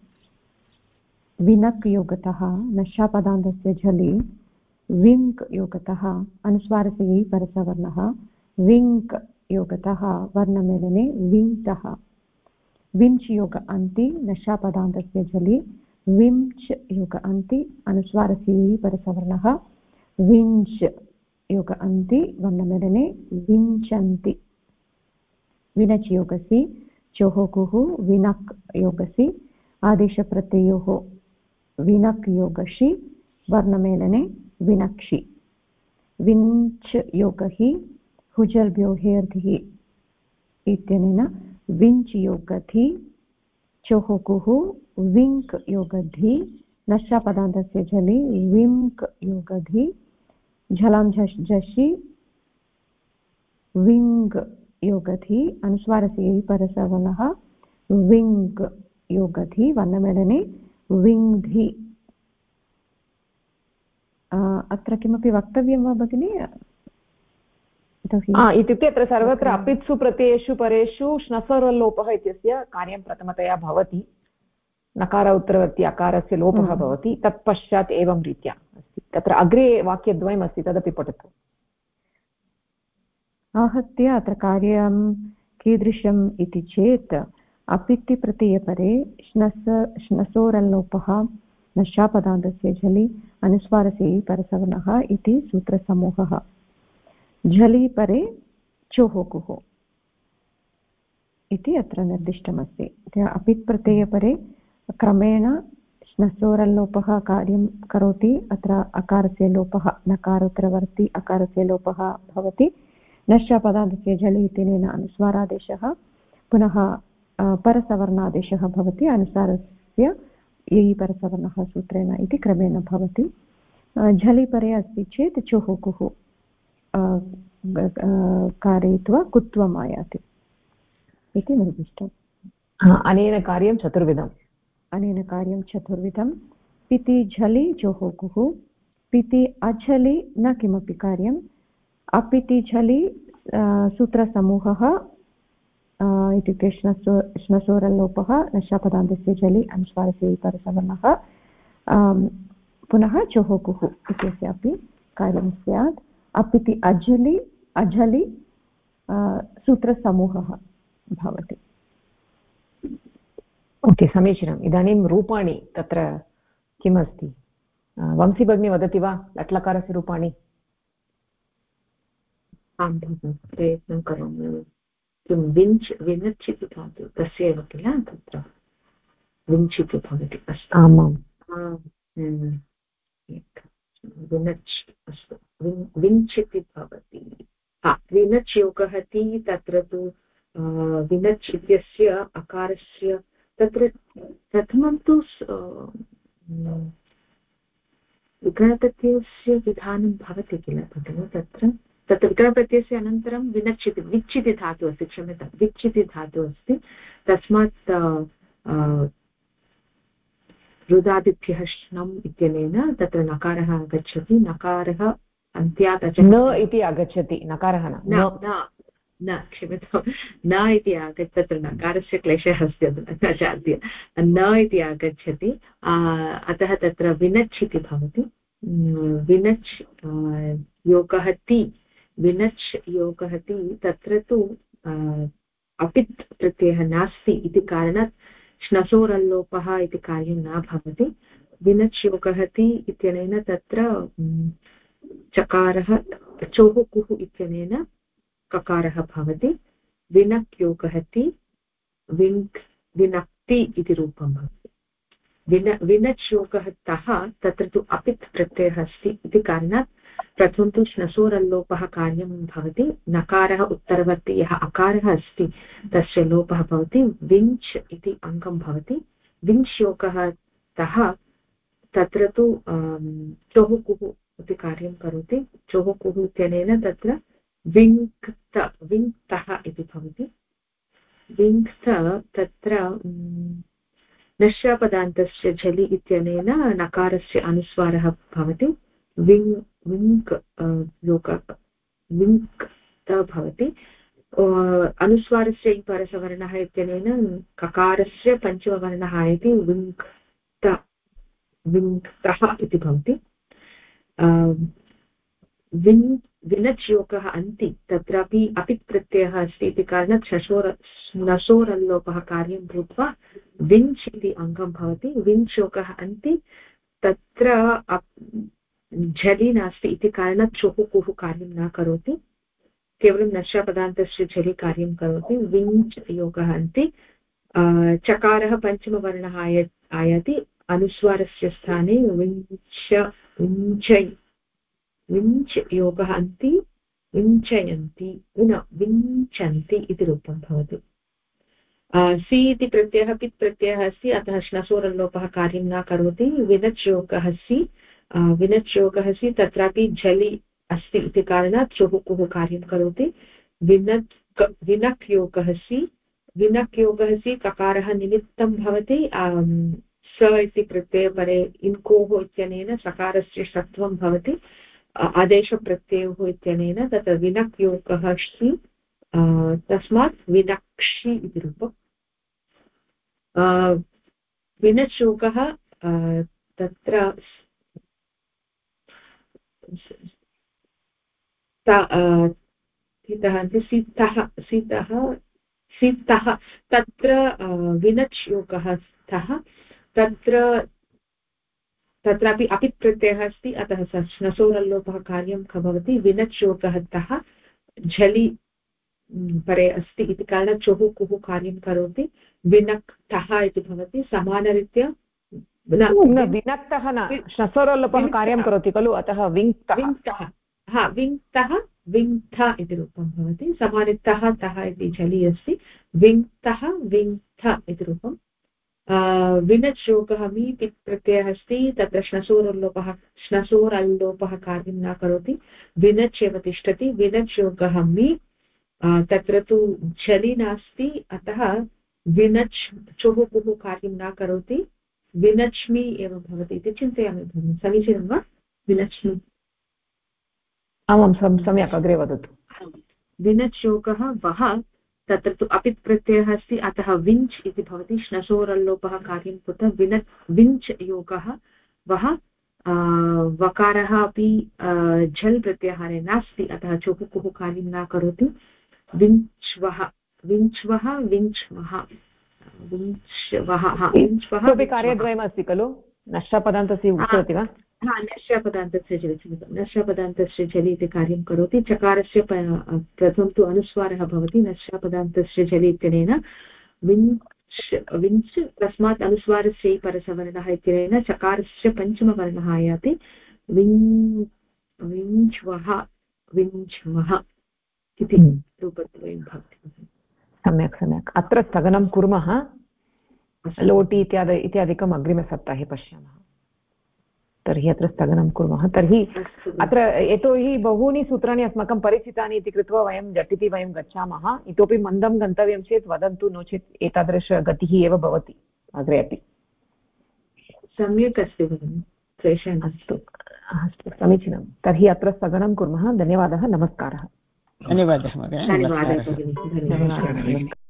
विनक् योगतः नशापदान्तस्य झलि, विङ्क् योगतः अनुस्वारस्य यै परसवर्णः, विङ्क् योगतः वर्णमेलने विङ्क्तः। विञ्च् योग अन्ति नशापदान्तस्य झलि, विञ्च् योग अन्ति अनुस्वारस्य यै परसवर्णः, विञ्च् योग अन्ति वर्णमेलने विञ्चन्ति। विनच् योगसि चोः कुः विनक् योगसि आदेशप्रत्ययोः विनक् योगशि वर्णमेलने विनक्षि। विञ्च् योगहि हुजल्भ्यो हेर्धिः इत्यनेन विञ्च् योगधि, चोः कुः विङ्क् योगधि नशापदान्तस्य झलि, विङ्क् योगधि झलां झषि विङ्क् योगधि अनुस्वारस्य यै परसवर्णः, विङ्क् योगधि वर्णमेलने विङ्धि। अत्र किमपि वक्तव्यं वा भगिनि? इत्युक्ते अत्र सर्वत्र अपित्सु प्रत्ययेषु परेषु श्नसोरल्लोपः इत्यस्य कार्यं प्रथमतया भवति, नकार उत्तरवर्ति अकारस्य लोपः भवति, तत्पश्चात् एवं रीत्या अस्ति। तत्र अग्रे वाक्यद्वयमस्ति, तदपि पठतु। आहत्य अत्र कार्यं कीदृशम् इति चेत् अपिति प्रत्ययपरे श्नसोरल्लोपः नशापदान्तस्य झलि अनुस्वारस्य परसवर्णः इति सूत्रसमूहः। झलि परे चोः कुः इति अत्र निर्दिष्टमस्ति। अपित् प्रत्ययपरे क्रमेण श्नसोरल्लोपः कार्यं करोति, अत्र अकारस्य लोपः नकारोत्तरवर्ति अकारस्य लोपः भवति, नश्चापदान्तस्य झलि इत्यनेन अनुस्वारादेशः, पुनः परसवर्णादेशः भवति, अनुस्वारस्य ययि परसवर्णः सूत्रेण इति क्रमेण भवति। झलि परे अस्ति चेत् चुहुकुः कारयित्वा कुत्वम् आयाति इति निर्दिष्टम्। अनेन कार्यं चतुर्विधम्। अनेन कार्यं चतुर्विधं। पिति झलि चुहुकुः, पिति अझलि न किमपि कार्यम्, अपिति झलि सूत्रसमूहः इत्युक्ते श्नसोरल्लोपः नश्यापदान्तस्य झलि अनुस्वारस्य परसवर्णः, पुनः चुहुकुः इत्यस्यापि कार्यं स्यात्। अपिति अझलि अझलि सूत्रसमूहः भवति। ओके, समीचीनम्। इदानीं रूपाणि तत्र किमस्ति? वंशी भगिनी वदति वा लट्लकारस्य रूपाणि? आं प्रयत्नं करोमि। किं विनच् इति धातु तस्य एव किल तत्र विञ्च् इति भवति। अस्तु, आमां विनच्, अस्तु, विञ्च् इति भवति। विनच् योगः ति तत्र तु विनच् इत्यस्य अकारस्य तत्र प्रथमं तु विकरणप्रत्ययस्य विधानं भवति किल भगिनि, तत्र विकरणप्रत्ययस्य अनन्तरं विनच् इति विच् इति धातुः अस्ति, क्षम्यतां, विच् इति धातुः अस्ति। तस्मात् रुदादिभ्यः श्नम् इत्यनेन तत्र नकारः आगच्छति। नकारः अन्त्यात् न इति आगच्छति, नकारः न क्षम्यतां, न इति आगच्छति। तत्र नकारस्य क्लेशः अस्ति अधुना जात्य, न इति आगच्छति। अतः तत्र विनच् इति भवति। विनच् योगः ति, विनच् योगः ति तत्र तु अपित् प्रत्ययः नास्ति इति कारणात् श्नसोरल्लोपः इति कार्यं न भवति। विनच् योगः ति इत्यनेन तत्र चकारः चोहुकुः इत्यनेन ककारः भवति। विनक् योगः ति विनक्ति इति रूपं भवति। विनच् योगः तः तत्र तु अपित् प्रत्ययः अस्ति इति कारणात् प्रथमं तु श्नसोरल्लोपः कार्यं भवति। नकारः उत्तरवर्ति यः अकारः अस्ति तस्य लोपः भवति। विञ्च् इति अङ्गं भवति। विञ्च् योगः तः तत्र तु चोहुकुः इति कार्यं करोति। चोहुकुः इत्यनेन तत्र विङ्क्तः इति भवति। विङ्क्त तत्र नश्यापदान्तस्य झलि इत्यनेन नकारस्य अनुस्वारः भवति। विङ्क् योगः विङ्क्त भवति। अनुस्वारस्य परसवर्णः इत्यनेन ककारस्य पञ्चमवर्णः आयति। विङ्क्तः इति भवति। विनच् योगः अन्ति तत्रापि अपित् प्रत्ययः अस्ति इति कारणात् श्नसोरल्लोपः कार्यं भूत्वा विञ्च् इति अङ्गं भवति। विञ्च् योगः अन्ति तत्र झलि नास्ति इति कारणात् चोहुकुः कार्यं न करोति, केवलं नश्यापदान्तस्य झलि कार्यं करोति। विञ्च् योगः अन्ति चकारः पञ्चमवर्णः आयाति। अनुस्वारस्य स्थाने विञ्च् योगः अन्ति विञ्चयन्ति विञ्चन्ति इति रूपं भवति। सि इति प्रत्ययः पित् प्रत्ययः अस्ति, अतः श्नसोरल्लोपः कार्यं न करोति। विनच् योगः सि, विनच् योगः सि तत्रापि झलि अस्ति इति कारणात् चोहुकुः कार्यं करोति। विनक् योगः सि, विनक् योगः सि ककारः निमित्तं भवति। स इति प्रत्ययपरे इन्कोः इत्यनेन सकारस्य षत्वं भवति। आदेशप्रत्ययोः इत्यनेन तत्र विनक् योगः षि, तस्मात् विनक्षि इति रूपम्। विनच् योगः तत्र सितः तत्र विनच् योगः स्थः तत्रापि अपित् प्रत्ययः अस्ति, अतः श्नसोरल्लोपः कार्यं भवति। विनच् योगः तः झलि परे अस्ति इति कारणात् चोहुकुः कार्यं करोति। विनक्तः इति भवति। समानरीत्या विनक्तः न, श्नसोरल्लोपः कार्यं करोति खलु, अतः विङ्क्तः विङ्क्थ इति रूपं भवति। समानितः तः इति झलि अस्ति। विङ्क्तः विङ्क्थ इति रूपम्। विनच् योगः मी पित् प्रत्ययः अस्ति तत्र श्नसोरल्लोपः कार्यं न करोति विनच् एव तिष्ठति विनच् योगः मी तत्र तु झलि नास्ति अतः विनच् चुः पुः कार्यं न करोति विनच्मि एव भवति इति चिन्तयामि भगिनि समीचीनं वा विनच्मि आमां सम्यक् अग्रे वदतु विनच् योगः वः तत्र तु अपित् प्रत्ययः अस्ति अतः विञ्च् इति भवति श्नसोरल्लोपः कार्यं कृतः विञ्च् योगः वः वकारः अपि झल् प्रत्याहारे नास्ति अतः चोकुकुः कार्यं न करोति विञ्च्वः विञ्च्वः विञ्च्मः इतोपि कार्यद्वयमस्ति खलु नष्टपदान्तस्य उक्तवती वा नश्यपदान्तस्य जलि नश्यपदान्तस्य जलि इति कार्यं करोति चकारस्य प्रथमं तु अनुस्वारः भवति नश्यपदान्तस्य जलि इत्यनेन विञ्च् तस्मात् अनुस्वारस्य परसवर्णः इत्यनेन चकारस्य पञ्चमवर्णः आयाति विञ्च्वः विञ्च्मः इति रूपद्वयं भवति सम्यक् अत्र स्थगनं कुर्मः लोटि इत्यादिकम् अग्रिमसप्ताहे पश्यामः तर्हि अत्र स्थगनं कुर्मः तर्हि अत्र यतोहि बहूनि सूत्राणि अस्माकं परिचितानि इति कृत्वा वयं झटिति वयं गच्छामः इतोपि मन्दं गन्तव्यं चेत् वदन्तु नो चेत् एतादृशगतिः एव भवति अग्रे अपि सम्यक् अस्ति भगिनि अस्तु समीचीनं तर्हि अत्र स्थगनं कुर्मः धन्यवादः नमस्कारः धन्यवादः महोदय धन्यवादः भगिनि धन्यवादः